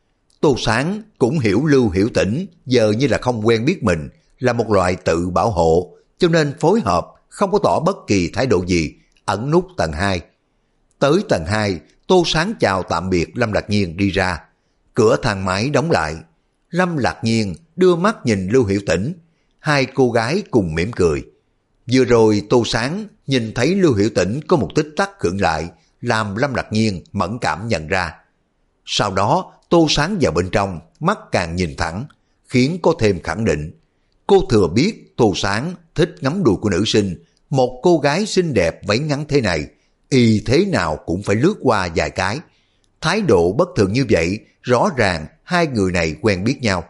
Tô Sáng cũng hiểu Lưu Hiểu Tĩnh giờ như là không quen biết mình, là một loại tự bảo hộ, cho nên phối hợp không có tỏ bất kỳ thái độ gì, ẩn nút tầng 2. Tới tầng 2, Tô Sáng chào tạm biệt Lâm Lạc Nhiên đi ra. Cửa thang máy đóng lại. Lâm Lạc Nhiên đưa mắt nhìn Lưu Hiểu Tĩnh. Hai cô gái cùng mỉm cười. Vừa rồi Tô Sáng nhìn thấy Lưu Hiểu Tĩnh có một tích tắc khựng lại, làm Lâm Lạc Nhiên mẫn cảm nhận ra. Sau đó Tô Sáng vào bên trong, mắt càng nhìn thẳng, khiến cô thêm khẳng định. Cô thừa biết Tô Sáng thích ngắm đùi của nữ sinh, một cô gái xinh đẹp váy ngắn thế này, y thế nào cũng phải lướt qua vài cái. Thái độ bất thường như vậy, rõ ràng hai người này quen biết nhau.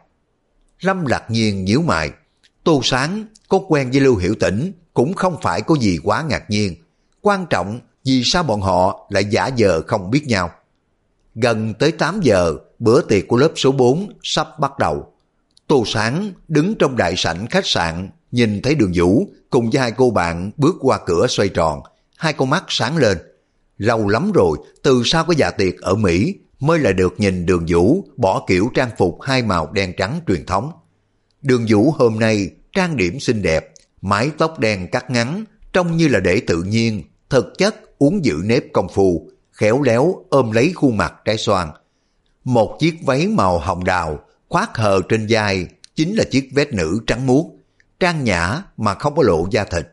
Lâm Lạc Nhiên nhíu mày. Tô Sáng có quen với Lưu Hiểu Tĩnh cũng không phải có gì quá ngạc nhiên. Quan trọng vì sao bọn họ lại giả vờ không biết nhau. Gần tới 8 giờ, bữa tiệc của lớp số 4 sắp bắt đầu. Tô Sáng đứng trong đại sảnh khách sạn, nhìn thấy Đường Vũ cùng với hai cô bạn bước qua cửa xoay tròn, hai con mắt sáng lên. Lâu lắm rồi, từ sau cái dạ tiệc ở Mỹ mới lại được nhìn Đường Vũ bỏ kiểu trang phục hai màu đen trắng truyền thống. Đường Vũ hôm nay trang điểm xinh đẹp, mái tóc đen cắt ngắn, trông như là để tự nhiên, thực chất uống giữ nếp công phu, khéo léo ôm lấy khuôn mặt trái xoan. Một chiếc váy màu hồng đào khoác hờ trên vai chính là chiếc vest nữ trắng muốt, trang nhã mà không có lộ da thịt.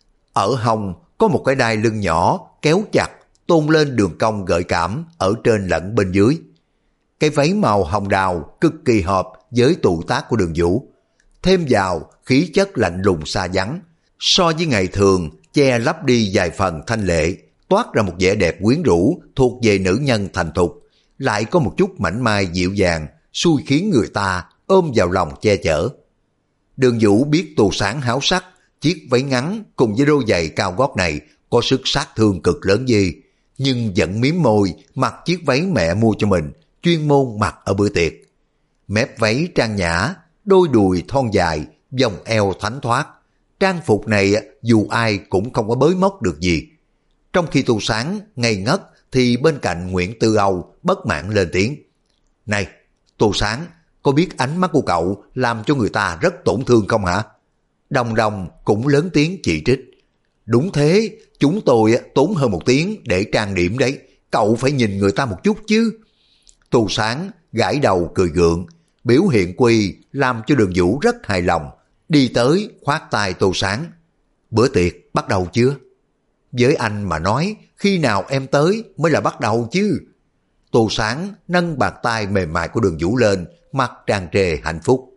Ở hông có một cái đai lưng nhỏ kéo chặt, tôn lên đường cong gợi cảm ở trên lẫn bên dưới. Cái váy màu hồng đào cực kỳ hợp với tuổi tác của Đường Vũ, thêm vào khí chất lạnh lùng xa vắng, so với ngày thường che lấp đi vài phần thanh lệ, toát ra một vẻ đẹp quyến rũ thuộc về nữ nhân thành thục, lại có một chút mảnh mai dịu dàng, xui khiến người ta ôm vào lòng che chở. Đường Vũ biết Tô Sáng háo sắc, chiếc váy ngắn cùng với đôi giày cao gót này có sức sát thương cực lớn gì, nhưng vẫn miếm môi mặc chiếc váy mẹ mua cho mình, chuyên môn mặc ở bữa tiệc. Mép váy trang nhã, đôi đùi thon dài, vòng eo thánh thoát. Trang phục này dù ai cũng không có bới móc được gì. Trong khi Tô Sáng ngây ngất thì bên cạnh Nguyễn Tư Âu bất mãn lên tiếng. Này, Tô Sáng, có biết ánh mắt của cậu làm cho người ta rất tổn thương không hả? Đồng Đồng cũng lớn tiếng chỉ trích. Đúng thế, chúng tôi tốn hơn 1 tiếng để trang điểm đấy, cậu phải nhìn người ta một chút chứ. Tô Sáng gãi đầu cười gượng, biểu hiện quy làm cho Đường Vũ rất hài lòng, đi tới khoát tay Tô Sáng. Bữa tiệc bắt đầu chưa? Với anh mà nói, khi nào em tới mới là bắt đầu chứ? Tô Sáng nâng bàn tay mềm mại của Đường Vũ lên, mặt tràn trề hạnh phúc.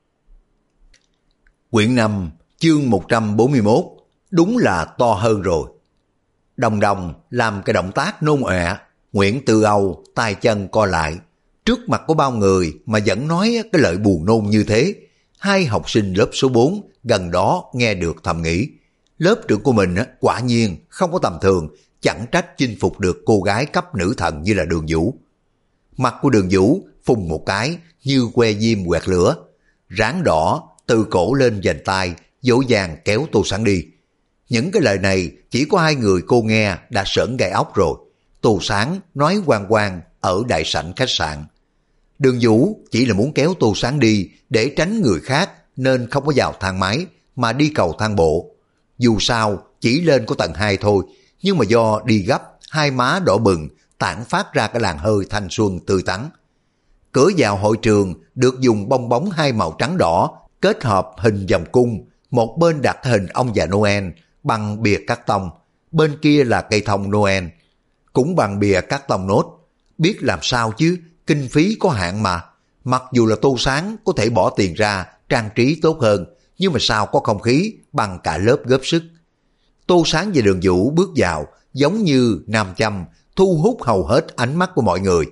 Quyển 5, chương 141, đúng là to hơn rồi. Đồng Đồng làm cái động tác nôn ọe, Nguyễn Tư Âu tay chân co lại. Trước mặt có bao người mà vẫn nói cái lời buồn nôn như thế. Hai học sinh lớp số 4 gần đó nghe được thầm nghĩ. Lớp trưởng của mình quả nhiên không có tầm thường, chẳng trách chinh phục được cô gái cấp nữ thần như là Đường Vũ. Mặt của Đường Vũ phùng một cái như que diêm quẹt lửa. Ráng đỏ từ cổ lên vành tai, dỗ dàng kéo Tô Sáng đi. Những cái lời này chỉ có 2 người cô nghe đã sởn gai ốc rồi. Tô Sáng nói hoang hoang ở đại sảnh khách sạn. Đường Vũ chỉ là muốn kéo Tô Sáng đi để tránh người khác nên không có vào thang máy mà đi cầu thang bộ. Dù sao chỉ lên có tầng 2 thôi, nhưng mà do đi gấp, hai má đỏ bừng, tản phát ra cái làn hơi thanh xuân tươi tắn. Cửa vào hội trường được dùng bong bóng 2 màu trắng đỏ kết hợp hình vòng cung, một bên đặt hình ông già Noel bằng bìa cắt tông, bên kia là cây thông Noel, cũng bằng bìa cắt tông nốt. Biết làm sao chứ, kinh phí có hạn mà. Mặc dù là Tô Sáng có thể bỏ tiền ra trang trí tốt hơn, nhưng mà sao có không khí bằng cả lớp góp sức. Tô Sáng và Đường Vũ bước vào giống như nam châm, thu hút hầu hết ánh mắt của mọi người.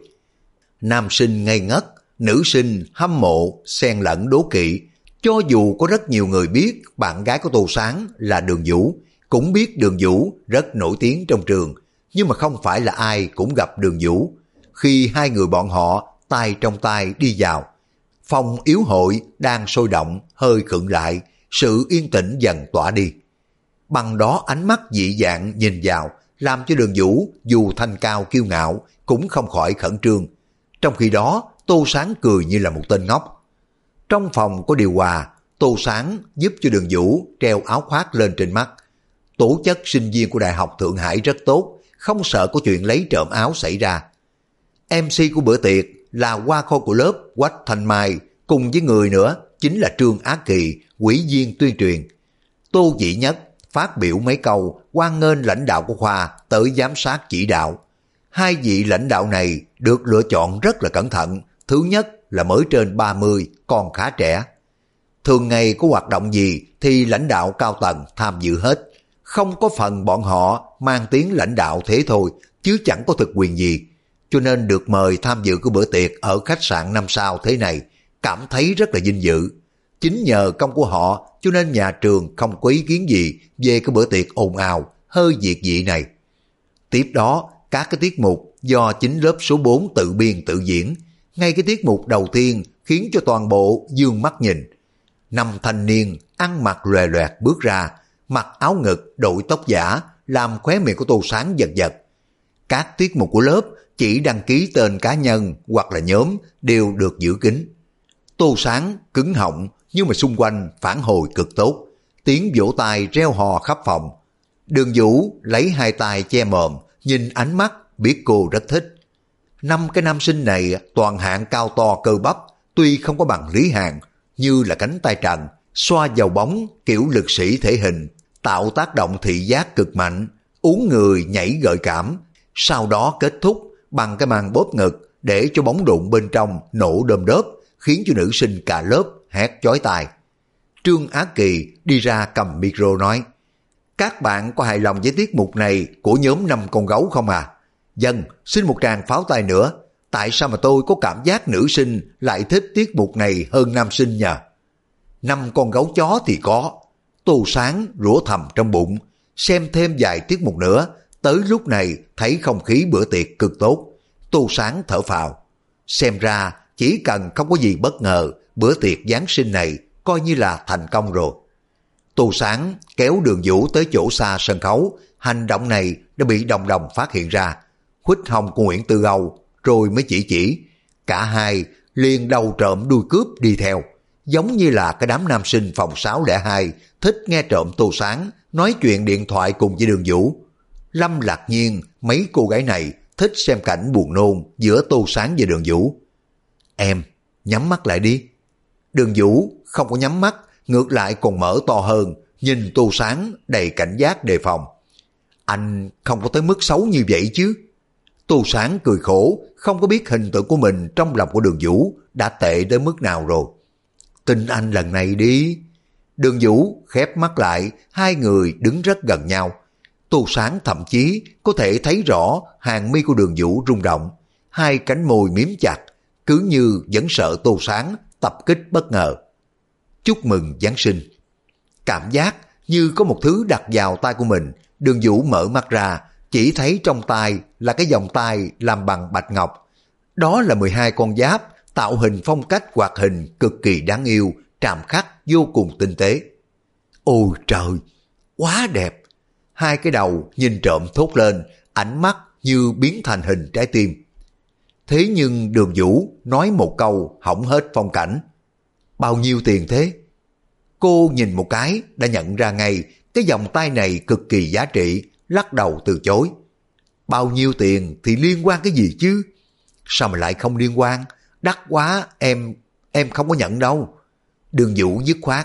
Nam sinh ngây ngất, nữ sinh hâm mộ, xen lẫn đố kỵ. Cho dù có rất nhiều người biết bạn gái của Tô Sáng là Đường Vũ, cũng biết Đường Vũ rất nổi tiếng trong trường, nhưng mà không phải là ai cũng gặp Đường Vũ. Khi 2 người bọn họ tay trong tay đi vào, phòng yến hội đang sôi động hơi khựng lại, sự yên tĩnh dần tỏa đi. Bằng đó ánh mắt dị dạng nhìn vào, làm cho Đường Vũ dù thanh cao kiêu ngạo cũng không khỏi khẩn trương. Trong khi đó Tô Sáng cười như là một tên ngốc. Trong phòng có điều hòa, Tô Sáng giúp cho Đường Vũ treo áo khoác lên trên mắt. Tố chất sinh viên của Đại học Thượng Hải rất tốt, không sợ có chuyện lấy trộm áo xảy ra. MC của bữa tiệc là hoa khôi của lớp Quách Thanh Mai, cùng với người nữa chính là Trương Á Kỳ, ủy viên tuyên truyền. Tô Dĩ Nhất phát biểu mấy câu hoan nghênh lãnh đạo của khoa tới giám sát chỉ đạo. 2 vị lãnh đạo này được lựa chọn rất là cẩn thận. Thứ nhất là mới trên 30, còn khá trẻ. Thường ngày có hoạt động gì thì lãnh đạo cao tầng tham dự hết. Không có phần bọn họ mang tiếng lãnh đạo thế thôi, chứ chẳng có thực quyền gì. Cho nên được mời tham dự cái bữa tiệc ở khách sạn 5 sao thế này, cảm thấy rất là vinh dự. Chính nhờ công của họ cho nên nhà trường không có ý kiến gì về cái bữa tiệc ồn ào, hơi diệt dị này. Tiếp đó, các cái tiết mục do chính lớp số 4 tự biên tự diễn. Ngay cái tiết mục đầu tiên khiến cho toàn bộ dương mắt nhìn. 5 thanh niên ăn mặc lòe loẹt bước ra, mặc áo ngực, đội tóc giả, làm khóe miệng của Tô Sáng giật giật. Các tiết mục của lớp chỉ đăng ký tên cá nhân hoặc là nhóm đều được giữ kín. Tô Sáng cứng họng, nhưng mà xung quanh phản hồi cực tốt, tiếng vỗ tay reo hò khắp phòng. Đường Vũ lấy 2 tay che mồm, nhìn ánh mắt biết cô rất thích. 5 cái nam sinh này toàn hạng cao to cơ bắp, tuy không có bằng Lý Hàn, như là cánh tay trần, xoa vào bóng kiểu lực sĩ thể hình, tạo tác động thị giác cực mạnh, uốn người nhảy gợi cảm, sau đó kết thúc bằng cái màn bóp ngực để cho bóng đụng bên trong nổ đơm đớp, khiến cho nữ sinh cả lớp hét chói tai. Trương Á Kỳ đi ra cầm micro nói: các bạn có hài lòng với tiết mục này của nhóm 5 con gấu không à? Dân, xin một tràng pháo tay nữa. tại sao mà tôi có cảm giác nữ sinh lại thích tiết mục này hơn nam sinh nhỉ? 5 con gấu chó thì có. Tô Sáng rủa thầm trong bụng, xem thêm vài tiết mục nữa, tới lúc này thấy không khí bữa tiệc cực tốt. Tô Sáng thở phào, xem ra chỉ cần không có gì bất ngờ, bữa tiệc Giáng sinh này coi như là thành công rồi. Tô Sáng kéo Đường Vũ tới chỗ xa sân khấu, hành động này đã bị Đồng Đồng phát hiện ra, huých hông của Nguyễn Tư Âu rồi mới chỉ. Cả hai liền đầu trộm đuôi cướp đi theo, giống như là cái đám nam sinh phòng 602 thích nghe trộm Tô Sáng nói chuyện điện thoại cùng với Đường Vũ. Lâm Lạc Nhiên mấy cô gái này thích xem cảnh buồn nôn giữa Tô Sáng và Đường Vũ. Em, nhắm mắt lại đi. Đường Vũ không có nhắm mắt, ngược lại còn mở to hơn, nhìn Tô Sáng đầy cảnh giác đề phòng. Anh không có tới mức xấu như vậy chứ. Tô Sáng cười khổ, không có biết hình tượng của mình trong lòng của Đường Vũ đã tệ đến mức nào rồi. Tin anh lần này đi. Đường Vũ khép mắt lại, hai người đứng rất gần nhau. Tô Sáng thậm chí có thể thấy rõ hàng mi của Đường Vũ rung động, hai cánh môi miếm chặt, cứ như vẫn sợ Tô Sáng tập kích bất ngờ. Chúc mừng Giáng sinh. Cảm giác như có một thứ đặt vào tay của mình, Đường Vũ mở mắt ra, chỉ thấy trong tay là cái vòng tay làm bằng bạch ngọc. Đó là 12 con giáp, tạo hình phong cách hoạt hình cực kỳ đáng yêu, tràm khắc vô cùng tinh tế. Ôi trời, quá đẹp. Hai cái đầu nhìn trộm thốt lên, ánh mắt như biến thành hình trái tim. Thế nhưng Đường Vũ nói một câu hỏng hết phong cảnh. Bao nhiêu tiền thế? Cô nhìn một cái đã nhận ra ngay cái vòng tay này cực kỳ giá trị, lắc đầu từ chối. Bao nhiêu tiền thì liên quan cái gì chứ? Sao mà lại không liên quan? Đắt quá, em không có nhận đâu. Đường Vũ dứt khoát.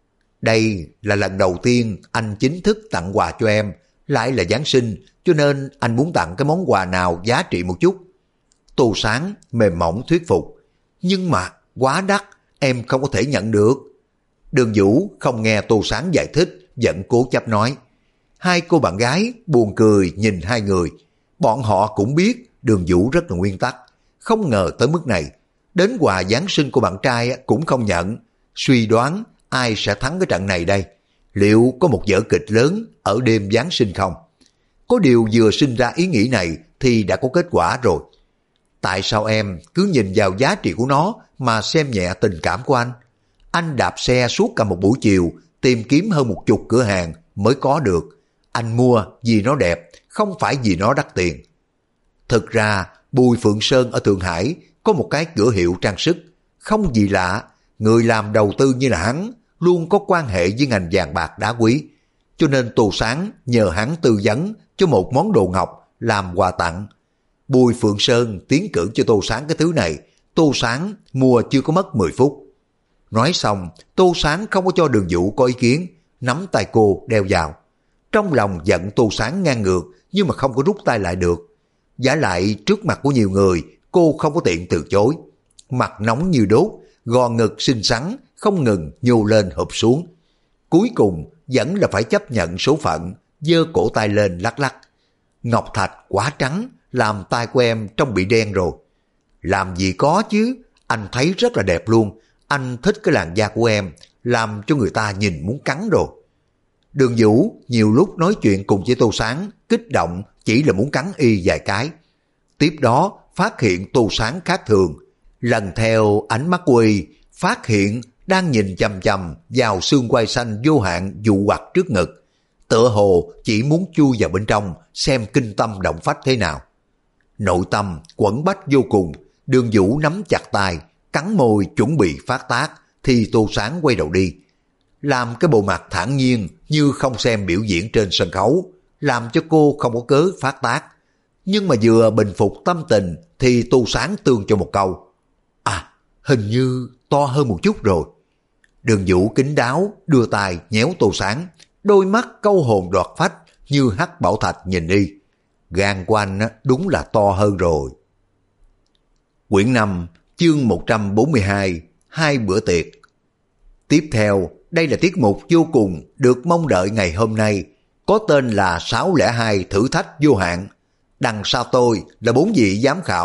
Đây là lần đầu tiên anh chính thức tặng quà cho em, lại là Giáng sinh, cho nên anh muốn tặng cái món quà nào giá trị một chút. Tô Sáng mềm mỏng thuyết phục. Nhưng mà quá đắt, em không có thể nhận được. Đường Vũ không nghe Tô Sáng giải thích, vẫn cố chấp nói. Hai cô bạn gái buồn cười nhìn hai người. Bọn họ cũng biết Đường Vũ rất là nguyên tắc, không ngờ tới mức này. Đến quà Giáng sinh của bạn trai cũng không nhận. Suy đoán ai sẽ thắng cái trận này đây? Liệu có một vở kịch lớn ở đêm Giáng sinh không? Có điều vừa sinh ra ý nghĩ này thì đã có kết quả rồi. Tại sao em cứ nhìn vào giá trị của nó mà xem nhẹ tình cảm của anh? Anh đạp xe suốt cả một buổi chiều, tìm kiếm hơn 10 cửa hàng mới có được. Anh mua vì nó đẹp, không phải vì nó đắt tiền. Thực ra, Bùi Phượng Sơn ở Thượng Hải có một cái cửa hiệu trang sức. Không gì lạ, người làm đầu tư như là hắn luôn có quan hệ với ngành vàng bạc đá quý. Cho nên Tô Sáng nhờ hắn tư vấn cho một món đồ ngọc làm quà tặng. Bùi Phượng Sơn tiến cử cho Tô Sáng cái thứ này, Tô Sáng mua chưa có mất 10 phút. Nói xong, Tô Sáng không có cho Đường Vũ có ý kiến, nắm tay cô đeo vào. Trong lòng giận Tô Sáng ngang ngược, nhưng mà không có rút tay lại được. Giả lại trước mặt của nhiều người, cô không có tiện từ chối. Mặt nóng như đốt, gò ngực xinh xắn, không ngừng nhô lên hụp xuống. Cuối cùng vẫn là phải chấp nhận số phận, giơ cổ tay lên lắc lắc. Ngọc thạch quá trắng, làm tay của em trông bị đen rồi. Làm gì có chứ, anh thấy rất là đẹp luôn. Anh thích cái làn da của em, làm cho người ta nhìn muốn cắn rồi. Đường Vũ nhiều lúc nói chuyện cùng với Tô Sáng, kích động chỉ là muốn cắn y vài cái. Tiếp đó phát hiện Tô Sáng khác thường. Lần theo ánh mắt của y, phát hiện đang nhìn chằm chằm vào xương quai xanh vô hạn dụ hoặc trước ngực. Tựa hồ chỉ muốn chui vào bên trong xem kinh tâm động phách thế nào. Nội tâm quẩn bách vô cùng, Đường Vũ nắm chặt tay, cắn môi chuẩn bị phát tác, thì Tô Sáng quay đầu đi. Làm cái bộ mặt thản nhiên như không xem biểu diễn trên sân khấu, làm cho cô không có cớ phát tác. Nhưng mà vừa bình phục tâm tình thì Tô Sáng tương cho một câu. À, hình như to hơn một chút rồi. Đường Vũ kín đáo đưa tay nhéo Tô Sáng, đôi mắt câu hồn đoạt phách như hắc bảo thạch nhìn đi. Gan của anh đúng là to hơn rồi. Quyển 5, chương 142, hai bữa tiệc. Tiếp theo, đây là tiết mục vô cùng được mong đợi ngày hôm nay, có tên là 602 thử thách vô hạn. Đằng sau tôi là 4 vị giám khảo,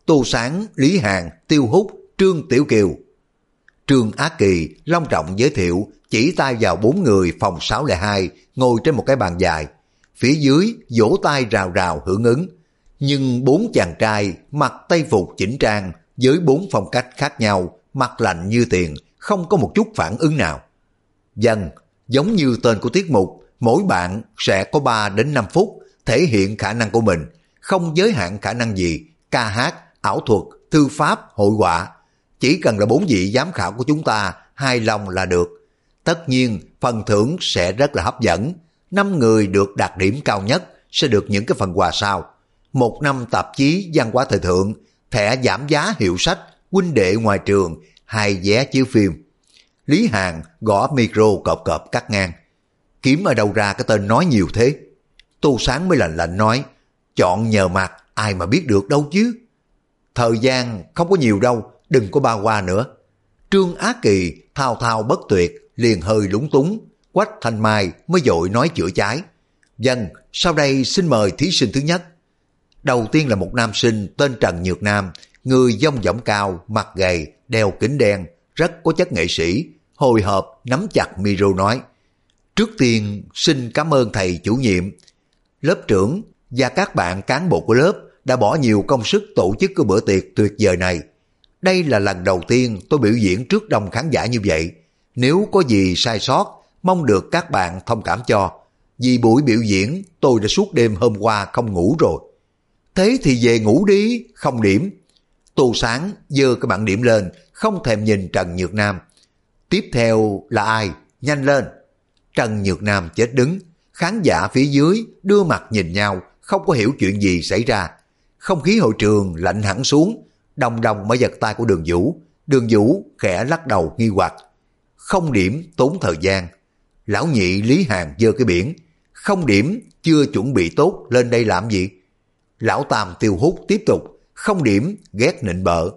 Tô Sáng, Lý Hàn, Tiêu Húc, Trương Tiểu Kiều. Trương Á Kỳ long trọng giới thiệu, chỉ tay vào 4 người phòng 602 ngồi trên một cái bàn dài. Phía dưới vỗ tay rào rào hưởng ứng. Nhưng 4 chàng trai mặc tây phục chỉnh trang với 4 phong cách khác nhau, mặt lạnh như tiền, không có một chút phản ứng nào. Dân, giống như tên của tiết mục, mỗi bạn sẽ có 3 đến 5 phút thể hiện khả năng của mình, không giới hạn khả năng gì, ca hát, ảo thuật, thư pháp, hội họa. Chỉ cần là 4 vị giám khảo của chúng ta hài lòng là được. Tất nhiên phần thưởng sẽ rất là hấp dẫn. 5 người được đạt điểm cao nhất sẽ được những cái phần quà sau: 1 năm tạp chí văn hóa thời thượng, thẻ giảm giá hiệu sách, huynh đệ ngoài trường, 2 vé chiếu phim. Lý Hàn gõ micro cộp cộp cắt ngang. Kiếm ở đâu ra cái tên nói nhiều thế? Tô Sáng mới lạnh lạnh nói, chọn nhờ mặt ai mà biết được đâu chứ. Thời gian không có nhiều đâu, đừng có ba qua nữa. Trương Á Kỳ thao thao bất tuyệt, liền hơi lúng túng. Quách Thanh Mai mới vội nói chữa cháy. Dân, sau đây xin mời thí sinh thứ nhất. Đầu tiên là một nam sinh tên Trần Nhược Nam, người dong dỏng cao, mặt gầy, đeo kính đen, rất có chất nghệ sĩ. Hồi hộp nắm chặt micro nói, trước tiên xin cảm ơn thầy chủ nhiệm, lớp trưởng và các bạn cán bộ của lớp đã bỏ nhiều công sức tổ chức cái bữa tiệc tuyệt vời này. Đây là lần đầu tiên tôi biểu diễn trước đông khán giả như vậy. Nếu có gì sai sót, mong được các bạn thông cảm cho. Vì buổi biểu diễn tôi đã suốt đêm hôm qua không ngủ rồi. Thế thì về ngủ đi, không điểm. Tô Sáng giơ cái bảng điểm lên, không thèm nhìn Trần Nhược Nam. Tiếp theo là ai? Nhanh lên. Trần Nhược Nam chết đứng. Khán giả phía dưới đưa mặt nhìn nhau, không có hiểu chuyện gì xảy ra. Không khí hội trường lạnh hẳn xuống. Đồng đồng mới giật tay của Đường Vũ. Đường Vũ khẽ lắc đầu nghi hoặc. Không điểm tốn thời gian. Lão nhị Lý Hàn giơ cái biển. Không điểm, chưa chuẩn bị tốt, lên đây làm gì? Lão tam Tiêu Hút tiếp tục. Không điểm, ghét nịnh bợ.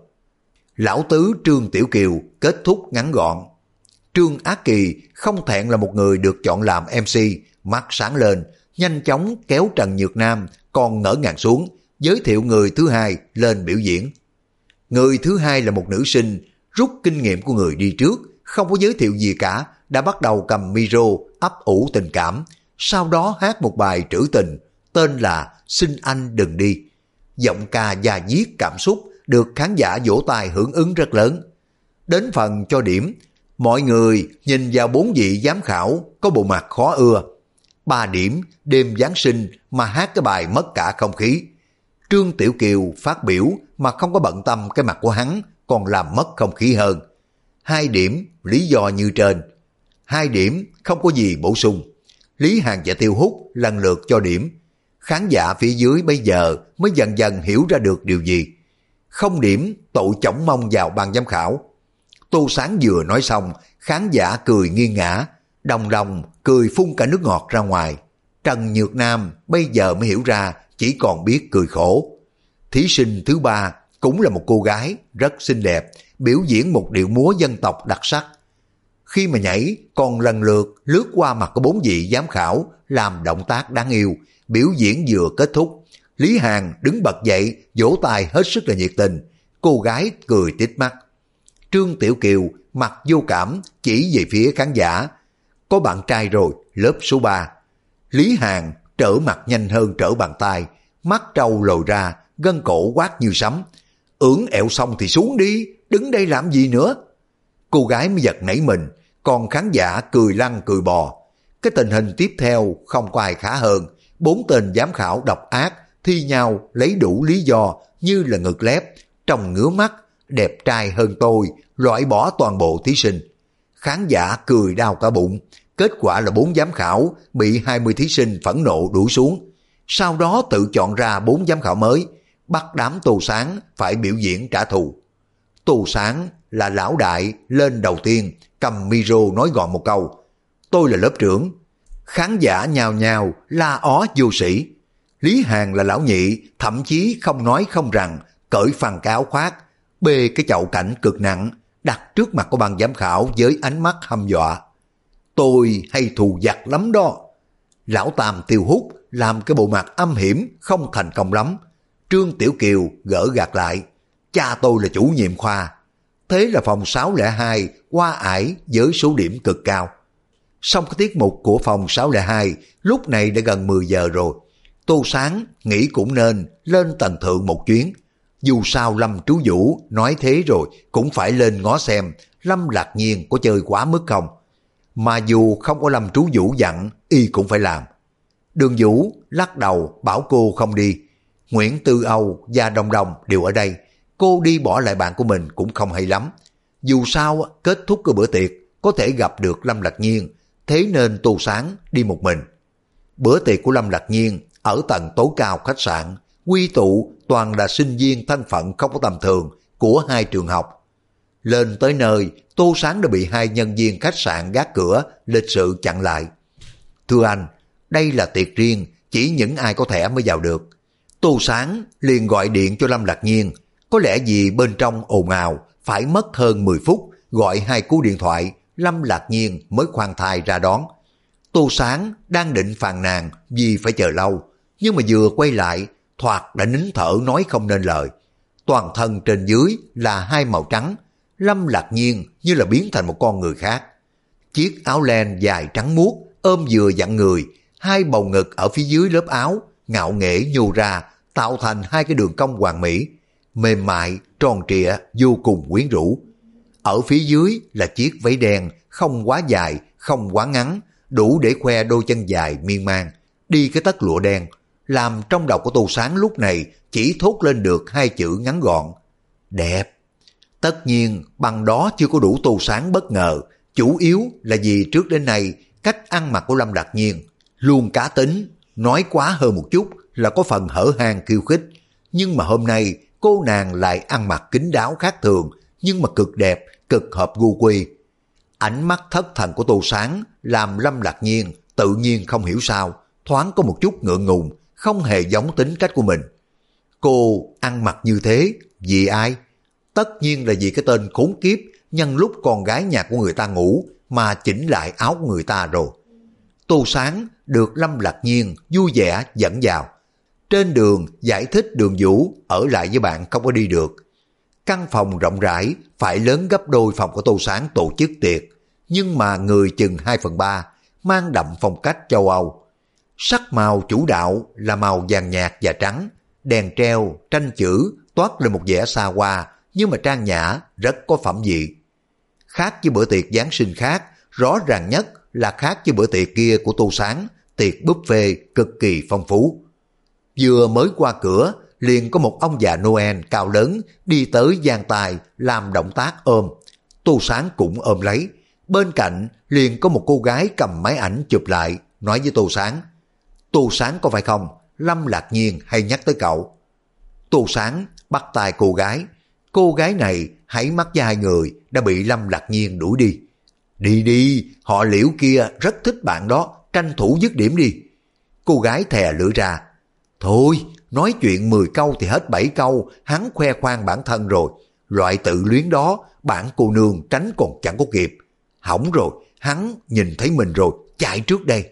Lão tứ Trương Tiểu Kiều kết thúc ngắn gọn. Trương Á Kỳ không thẹn là một người được chọn làm MC, mắt sáng lên, nhanh chóng kéo Trần Nhược Nam còn ngỡ ngàng xuống, giới thiệu người thứ hai lên biểu diễn. Người thứ hai là một nữ sinh, rút kinh nghiệm của người đi trước, không có giới thiệu gì cả, đã bắt đầu cầm micro ấp ủ tình cảm, sau đó hát một bài trữ tình, tên là Xin Anh Đừng Đi. Giọng ca da diết cảm xúc, được khán giả vỗ tay hưởng ứng rất lớn. Đến phần cho điểm, mọi người nhìn vào 4 vị giám khảo có bộ mặt khó ưa. 3 điểm, đêm Giáng sinh mà hát cái bài mất cả không khí. Trương Tiểu Kiều phát biểu mà không có bận tâm cái mặt của hắn, còn làm mất không khí hơn. 2 điểm, lý do như trên. 2 điểm, không có gì bổ sung. Lý Hàn và Tiêu Hút lần lượt cho điểm. Khán giả phía dưới bây giờ mới dần dần hiểu ra được điều gì. Không điểm, tội chổng mông vào ban giám khảo. Tô Sáng vừa nói xong, khán giả cười nghiêng ngã, đồng đồng cười phun cả nước ngọt ra ngoài. Trần Nhược Nam bây giờ mới hiểu ra, chỉ còn biết cười khổ. Thí sinh thứ 3 cũng là một cô gái rất xinh đẹp, biểu diễn một điệu múa dân tộc đặc sắc. Khi mà nhảy, còn lần lượt lướt qua mặt của 4 vị giám khảo, làm động tác đáng yêu. Biểu diễn vừa kết thúc, Lý Hàn đứng bật dậy, vỗ tay hết sức là nhiệt tình. Cô gái cười tít mắt. Trương Tiểu Kiều mặt vô cảm chỉ về phía khán giả. Có bạn trai rồi, lớp số 3. Lý Hàn trở mặt nhanh hơn trở bàn tay, mắt trâu lồi ra, gân cổ quát như sấm. Ưỡn ẹo xong thì xuống đi, đứng đây làm gì nữa? Cô gái mới giật nảy mình, còn khán giả cười lăn cười bò. Cái tình hình tiếp theo không có ai khá hơn. 4 tên giám khảo độc ác thi nhau lấy đủ lý do như là ngực lép, trông ngứa mắt, đẹp trai hơn tôi, loại bỏ toàn bộ thí sinh. Khán giả cười đau cả bụng. Kết quả là 4 giám khảo bị 20 thí sinh phẫn nộ đuổi xuống. Sau đó tự chọn ra 4 giám khảo mới, bắt đám Tô Sáng phải biểu diễn trả thù. Tô Sáng là lão đại lên đầu tiên, cầm micro nói gọn một câu: tôi là lớp trưởng. Khán giả nhào nhào la ó vô sĩ. Lý Hàn là lão nhị, thậm chí không nói không rằng, cởi phăng cái áo khoác, bê cái chậu cảnh cực nặng, đặt trước mặt của ban giám khảo với ánh mắt hăm dọa. Tôi hay thù giặc lắm đó. Lão tam Tiêu Hút làm cái bộ mặt âm hiểm không thành công lắm. Trương Tiểu Kiều gỡ gạt lại. cha tôi là chủ nhiệm khoa. Thế là phòng 602 qua ải với số điểm cực cao. Xong cái tiết mục của phòng 602 lúc này đã gần 10 giờ rồi. Tô Sáng nghĩ cũng nên lên tầng thượng một chuyến. Dù sao Lâm Trú Vũ nói thế rồi cũng phải lên ngó xem Lâm Lạc Nhiên có chơi quá mức không. Mà dù không có Lâm Trú Vũ dặn, y cũng phải làm. Đường Vũ lắc đầu bảo cô không đi. Nguyễn Tư Âu và Đồng Đồng đều ở đây. Cô đi bỏ lại bạn của mình cũng không hay lắm. Dù sao kết thúc cái bữa tiệc có thể gặp được Lâm Lạc Nhiên, thế nên Tô Sáng đi một mình. Bữa tiệc của Lâm Lạc Nhiên ở tầng tối cao khách sạn, quy tụ toàn là sinh viên thân phận không có tầm thường của hai trường học. Lên tới nơi, Tô Sáng đã bị hai nhân viên khách sạn gác cửa lịch sự chặn lại. Thưa anh, đây là tiệc riêng, chỉ những ai có thẻ mới vào được. Tô Sáng liền gọi điện cho Lâm Lạc Nhiên. Có lẽ vì bên trong ồn ào, phải mất hơn 10 phút, gọi 2 cú điện thoại, Lâm Lạc Nhiên mới khoan thai ra đón. Tô Sáng đang định phàn nàn vì phải chờ lâu, nhưng mà vừa quay lại, thoạt đã nín thở nói không nên lời. Toàn thân trên dưới là hai màu trắng, Lâm Lạc Nhiên như là biến thành một con người khác. Chiếc áo len dài trắng muốt, ôm vừa dặn người, hai bầu ngực ở phía dưới lớp áo, ngạo nghễ nhô ra, tạo thành hai cái đường cong hoàn mỹ, mềm mại, tròn trịa, vô cùng quyến rũ. Ở phía dưới là chiếc váy đen, không quá dài, không quá ngắn, đủ để khoe đôi chân dài miên man, đi cái tất lụa đen, làm trong đầu của Tô Sáng lúc này chỉ thốt lên được hai chữ ngắn gọn: đẹp. Tất nhiên bằng đó chưa có đủ Tô Sáng bất ngờ, chủ yếu là vì trước đến nay cách ăn mặc của Lâm Lạc Nhiên luôn cá tính, nói quá hơn một chút là có phần hở hang khiêu khích. Nhưng mà hôm nay cô nàng lại ăn mặc kín đáo khác thường, nhưng mà cực đẹp, cực hợp gu quy. Ánh mắt thất thần của Tô Sáng làm Lâm Lạc Nhiên tự nhiên không hiểu sao, thoáng có một chút ngượng ngùng, không hề giống tính cách của mình. Cô ăn mặc như thế vì ai? Tất nhiên là vì cái tên khốn kiếp nhân lúc con gái nhà của người ta ngủ mà chỉnh lại áo của người ta rồi. Tô Sáng được Lâm Lạc Nhiên vui vẻ dẫn vào. Trên đường giải thích Đường Vũ ở lại với bạn không có đi được. Căn phòng rộng rãi phải lớn gấp đôi phòng của Tô Sáng tổ chức tiệc, nhưng mà người chừng 2/3, mang đậm phong cách châu Âu. Sắc màu chủ đạo là màu vàng nhạt và trắng, đèn treo, tranh chữ toát lên một vẻ xa hoa nhưng mà trang nhã, rất có phẩm vị. Khác với bữa tiệc Giáng sinh khác, rõ ràng nhất là khác với bữa tiệc kia của Tô Sáng, tiệc buffet cực kỳ phong phú. Vừa mới qua cửa, liền có một ông già Noel cao lớn đi tới giang tay làm động tác ôm. Tô Sáng cũng ôm lấy. Bên cạnh liền có một cô gái cầm máy ảnh chụp lại, nói với Tô Sáng: Tô Sáng có phải không? Lâm Lạc Nhiên hay nhắc tới cậu. Tô Sáng bắt tay cô gái này hãy mắt với hai người đã bị Lâm Lạc Nhiên đuổi đi. Đi đi, họ Liễu kia rất thích bạn đó, tranh thủ dứt điểm đi. Cô gái thè lưỡi ra: thôi, nói chuyện 10 câu thì hết 7 câu, hắn khoe khoang bản thân rồi. Loại tự luyến đó, bản cô nương tránh còn chẳng có kịp. Hỏng rồi, hắn nhìn thấy mình rồi, chạy trước đây.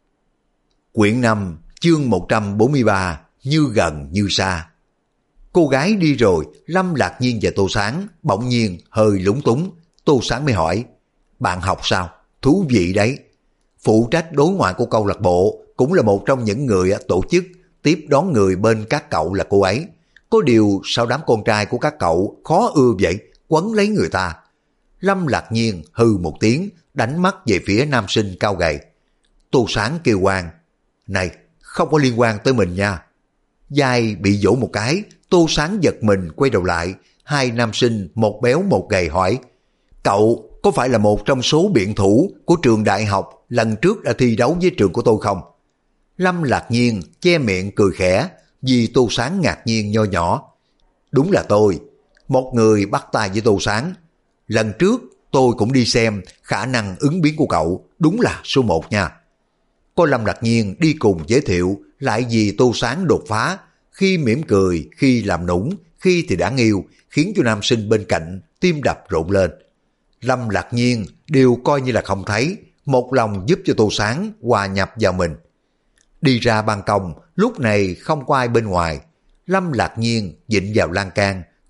Quyển 5, chương 143, như gần như xa. Cô gái đi rồi, Lâm Lạc Nhiên và Tô Sáng bỗng nhiên hơi lúng túng. Tô Sáng mới hỏi: bạn học sao? Thú vị đấy. Phụ trách đối ngoại của câu lạc bộ, cũng là một trong những người tổ chức tiếp đón người bên các cậu là cô ấy. Có điều sao đám con trai của các cậu khó ưa vậy, quấn lấy người ta. Lâm Lạc Nhiên hừ một tiếng, đánh mắt về phía nam sinh cao gầy. Tô Sáng kêu hoan: này, không có liên quan tới mình nha. Vai bị vỗ một cái, Tô Sáng giật mình quay đầu lại. Hai nam sinh một béo một gầy hỏi: cậu có phải là một trong số biện thủ của trường đại học lần trước đã thi đấu với trường của tôi không? Lâm Lạc Nhiên che miệng cười khẽ, vì Tô Sáng ngạc nhiên nho nhỏ. Đúng là tôi. Một người bắt tay với Tô Sáng: lần trước tôi cũng đi xem, khả năng ứng biến của cậu đúng là số 1 nha. Có Lâm Lạc Nhiên đi cùng giới thiệu, lại vì Tô Sáng đột phá, khi mỉm cười, khi làm nũng, khi thì đáng yêu, khiến cho nam sinh bên cạnh tim đập rộn lên. Lâm Lạc Nhiên đều coi như là không thấy, một lòng giúp cho Tô Sáng hòa nhập vào mình. Đi ra ban công, lúc này không có ai bên ngoài. Lâm Lạc Nhiên dịnh vào lan can,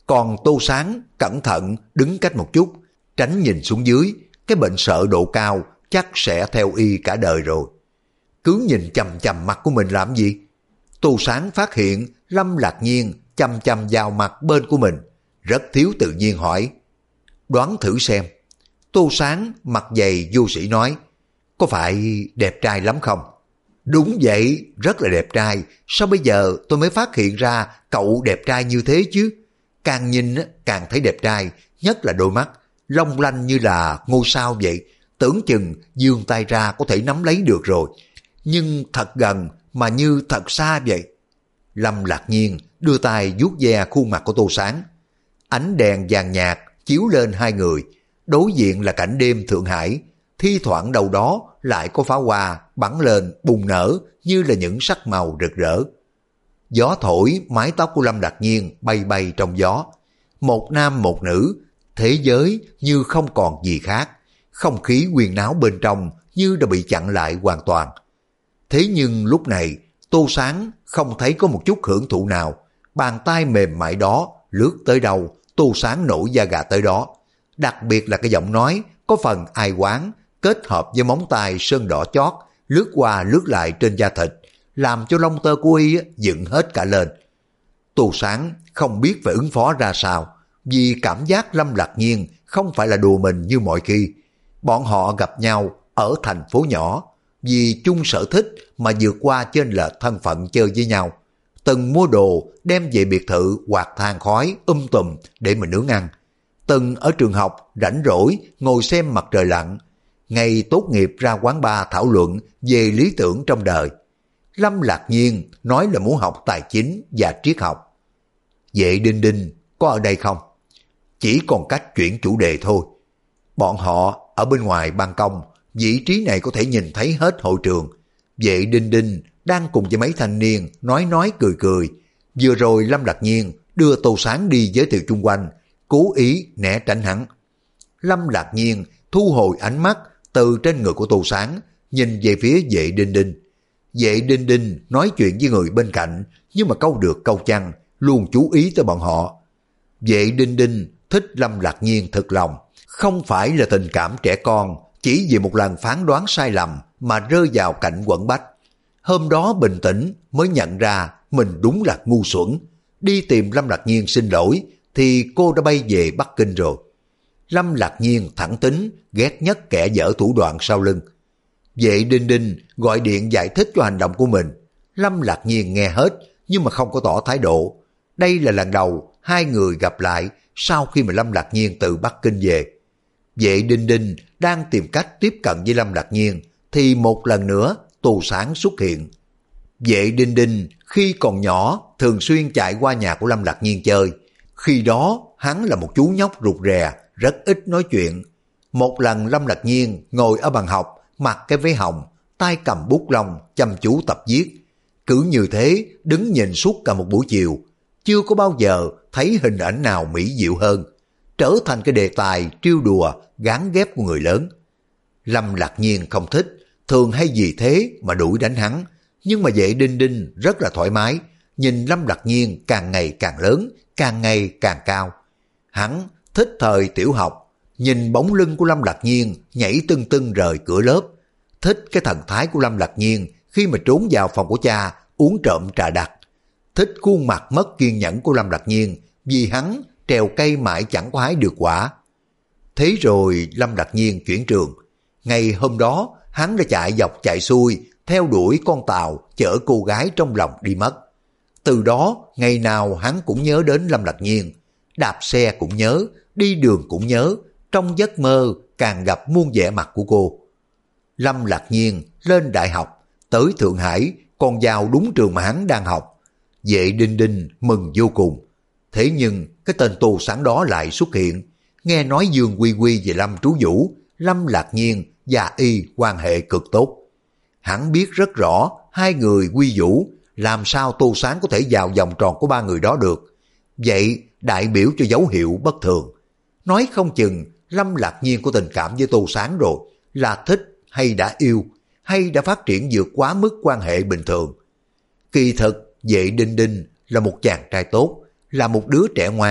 Còn Tô Sáng cẩn thận đứng cách một chút, tránh nhìn xuống dưới, cái bệnh sợ độ cao chắc sẽ theo y cả đời rồi. Cứ nhìn chằm chằm mặt của mình làm gì? Tô Sáng phát hiện Lâm Lạc Nhiên chằm chằm vào mặt bên của mình, rất thiếu tự nhiên hỏi, đoán thử xem. Tô Sáng mặt dày vô sĩ nói, có phải đẹp trai lắm không? Đúng vậy, rất là đẹp trai, sao bây giờ tôi mới phát hiện ra cậu đẹp trai như thế chứ? Càng nhìn càng thấy đẹp trai, nhất là đôi mắt, long lanh như là ngôi sao vậy, tưởng chừng giương tay ra có thể nắm lấy được rồi. Nhưng thật gần mà như thật xa vậy. Lâm Lạc Nhiên đưa tay vuốt ve khuôn mặt của Tô Sáng. Ánh đèn vàng nhạt chiếu lên hai người, đối diện là cảnh đêm Thượng Hải, thi thoảng đâu đó lại có pháo hoa bắn lên bùng nở như là những sắc màu rực rỡ. Gió thổi mái tóc của Lâm Lạc Nhiên bay bay trong gió. Một nam một nữ, thế giới như không còn gì khác, không khí huyên náo bên trong như đã bị chặn lại hoàn toàn. Thế nhưng lúc này Tô Sáng không thấy có một chút hưởng thụ nào, bàn tay mềm mại đó lướt tới đâu Tô Sáng nổi da gà tới đó. Đặc biệt là cái giọng nói có phần ai oán kết hợp với móng tay sơn đỏ chót lướt qua lướt lại trên da thịt, làm cho lông tơ của y dựng hết cả lên. Tô Sáng không biết phải ứng phó ra sao, vì cảm giác Lâm Lạc Nhiên không phải là đùa mình như mọi khi. Bọn họ gặp nhau ở thành phố nhỏ, vì chung sở thích mà vượt qua chênh lệch thân phận chơi với nhau. Từng mua đồ đem về biệt thự quạt than khói tùm để mà nướng ăn. Từng ở trường học rảnh rỗi ngồi xem mặt trời lặn. Ngày tốt nghiệp ra quán bar thảo luận về lý tưởng trong đời. Lâm Lạc Nhiên nói là muốn học tài chính và triết học. Vệ Đinh Đinh có ở đây không? Chỉ còn cách chuyển chủ đề thôi. Bọn họ ở bên ngoài ban công, vị trí này có thể nhìn thấy hết hội trường. Vệ Đinh Đinh đang cùng với mấy thanh niên nói cười. Vừa rồi Lâm Lạc Nhiên đưa Tô Sáng đi giới thiệu chung quanh, cố ý né tránh hắn. Lâm Lạc Nhiên thu hồi ánh mắt từ trên người của Tô Sáng, nhìn về phía Vệ Đinh Đinh. Vệ Đinh Đinh nói chuyện với người bên cạnh, nhưng mà câu được câu chăng, luôn chú ý tới bọn họ. Vệ Đinh Đinh thích Lâm Lạc Nhiên thực lòng, không phải là tình cảm trẻ con, chỉ vì một lần phán đoán sai lầm mà rơi vào cảnh quẩn bách. Hôm đó bình tĩnh mới nhận ra mình đúng là ngu xuẩn. Đi tìm Lâm Lạc Nhiên xin lỗi thì cô đã bay về Bắc Kinh rồi. Lâm Lạc Nhiên thẳng tính, ghét nhất kẻ dở thủ đoạn sau lưng. Vệ Đinh Đinh gọi điện giải thích cho hành động của mình. Lâm Lạc Nhiên nghe hết nhưng mà không có tỏ thái độ. Đây là lần đầu hai người gặp lại sau khi mà Lâm Lạc Nhiên từ Bắc Kinh về. Vệ Đinh Đinh đang tìm cách tiếp cận với Lâm Lạc Nhiên thì một lần nữa Tô Sáng xuất hiện. Vệ Đinh Đinh khi còn nhỏ thường xuyên chạy qua nhà của Lâm Lạc Nhiên chơi. Khi đó hắn là một chú nhóc rụt rè, rất ít nói chuyện. Một lần Lâm Lạc Nhiên ngồi ở bàn học, mặc cái váy hồng, tay cầm bút lông, chăm chú tập viết. Cứ như thế đứng nhìn suốt cả một buổi chiều, chưa có bao giờ thấy hình ảnh nào mỹ diệu hơn, trở thành cái đề tài trêu đùa, gán ghép của người lớn. Lâm Lạc Nhiên không thích, thường hay vì thế mà đuổi đánh hắn, nhưng mà Vệ Đinh Đinh rất là thoải mái, nhìn Lâm Lạc Nhiên càng ngày càng lớn, càng ngày càng cao. Hắn thích thời tiểu học, nhìn bóng lưng của Lâm Lạc Nhiên nhảy tưng rời cửa lớp, thích cái thần thái của Lâm Lạc Nhiên khi mà trốn vào phòng của cha uống trộm trà đặc, thích khuôn mặt mất kiên nhẫn của Lâm Lạc Nhiên vì hắn trèo cây mãi chẳng có hái được quả. Thế rồi Lâm Lạc Nhiên chuyển trường. Ngày hôm đó hắn đã chạy dọc chạy xuôi theo đuổi con tàu chở cô gái trong lòng đi mất. Từ đó ngày nào hắn cũng nhớ đến Lâm Lạc Nhiên, đạp xe cũng nhớ, đi đường cũng nhớ, trong giấc mơ càng gặp muôn vẻ mặt của cô. Lâm Lạc Nhiên lên đại học, tới Thượng Hải, còn vào đúng trường mà hắn đang học. Vệ Đinh Đinh mừng vô cùng. Thế nhưng cái tên Tô Sáng đó lại xuất hiện. Nghe nói Dương Quy Quy về Lâm Trú Vũ, Lâm Lạc Nhiên và y quan hệ cực tốt. Hắn biết rất rõ hai người Quy Vũ, làm sao Tô Sáng có thể vào vòng tròn của ba người đó được. Vậy đại biểu cho dấu hiệu bất thường. Nói không chừng Lâm Lạc Nhiên có tình cảm với Tô Sáng rồi, là thích hay đã yêu, hay đã phát triển vượt quá mức quan hệ bình thường. Kỳ thực Vệ Đinh Đinh là một chàng trai tốt, là một đứa trẻ ngoan,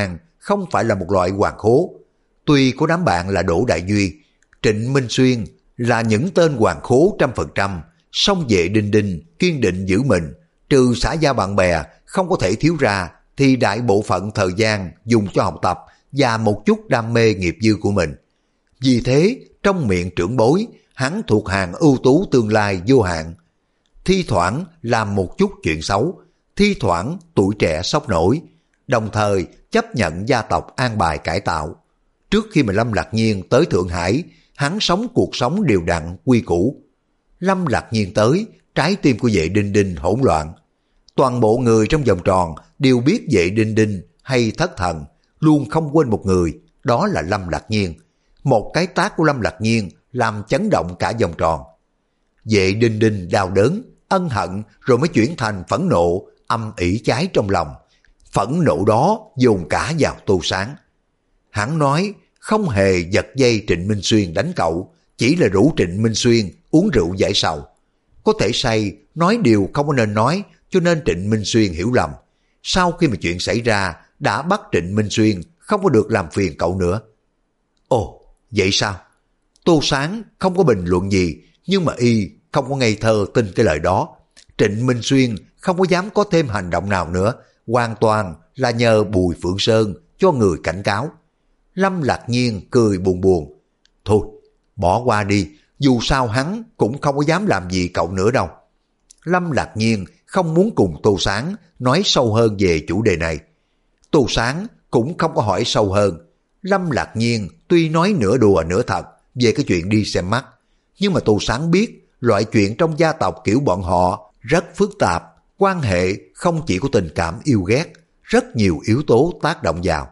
không phải là một loại hoàng khố. Tuy có đám bạn là Đỗ Đại Duy, Trịnh Minh Xuyên là những tên hoàng khố 100%, song Vệ Đinh Đinh kiên định giữ mình, trừ xã giao bạn bè không có thể thiếu ra, thì đại bộ phận thời gian dùng cho học tập và một chút đam mê nghiệp dư của mình. Vì thế, trong miệng trưởng bối, hắn thuộc hàng ưu tú tương lai vô hạn. Thi thoảng làm một chút chuyện xấu, thi thoảng tuổi trẻ sốc nổi, đồng thời chấp nhận gia tộc an bài cải tạo. Trước khi mà Lâm Lạc Nhiên tới Thượng Hải, hắn sống cuộc sống đều đặn quy củ. Lâm Lạc Nhiên tới, trái tim của Vệ Đinh Đinh hỗn loạn. Toàn bộ người trong vòng tròn đều biết Vệ Đinh Đinh hay thất thần, luôn không quên một người, đó là Lâm Lạc Nhiên. Một cái tát của Lâm Lạc Nhiên làm chấn động cả vòng tròn. Vệ Đinh Đinh đau đớn, ân hận rồi mới chuyển thành phẫn nộ, âm ỉ cháy trong lòng. Phẫn nộ đó dồn cả vào Tô Sáng. Hắn nói không hề giật dây Trịnh Minh Xuyên đánh cậu, chỉ là rủ Trịnh Minh Xuyên uống rượu giải sầu. Có thể say, nói điều không có nên nói, cho nên Trịnh Minh Xuyên hiểu lầm. Sau khi mà chuyện xảy ra, đã bắt Trịnh Minh Xuyên không có được làm phiền cậu nữa. Ồ, vậy sao? Tô Sáng không có bình luận gì, nhưng mà y không có ngây thơ tin cái lời đó. Trịnh Minh Xuyên không có dám có thêm hành động nào nữa, hoàn toàn là nhờ Bùi Phượng Sơn cho người cảnh cáo. Lâm Lạc Nhiên cười buồn buồn. Thôi, bỏ qua đi, dù sao hắn cũng không có dám làm gì cậu nữa đâu. Lâm Lạc Nhiên không muốn cùng Tô Sáng nói sâu hơn về chủ đề này. Tô Sáng cũng không có hỏi sâu hơn. Lâm Lạc Nhiên tuy nói nửa đùa nửa thật về cái chuyện đi xem mắt, nhưng mà Tô Sáng biết loại chuyện trong gia tộc kiểu bọn họ rất phức tạp, quan hệ không chỉ có tình cảm yêu ghét, rất nhiều yếu tố tác động vào.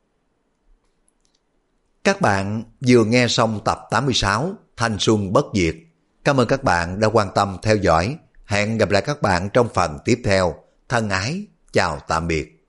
Các bạn vừa nghe xong tập 86 Thanh Xuân Bất Diệt. Cảm ơn các bạn đã quan tâm theo dõi. Hẹn gặp lại các bạn trong phần tiếp theo. Thân ái, chào tạm biệt.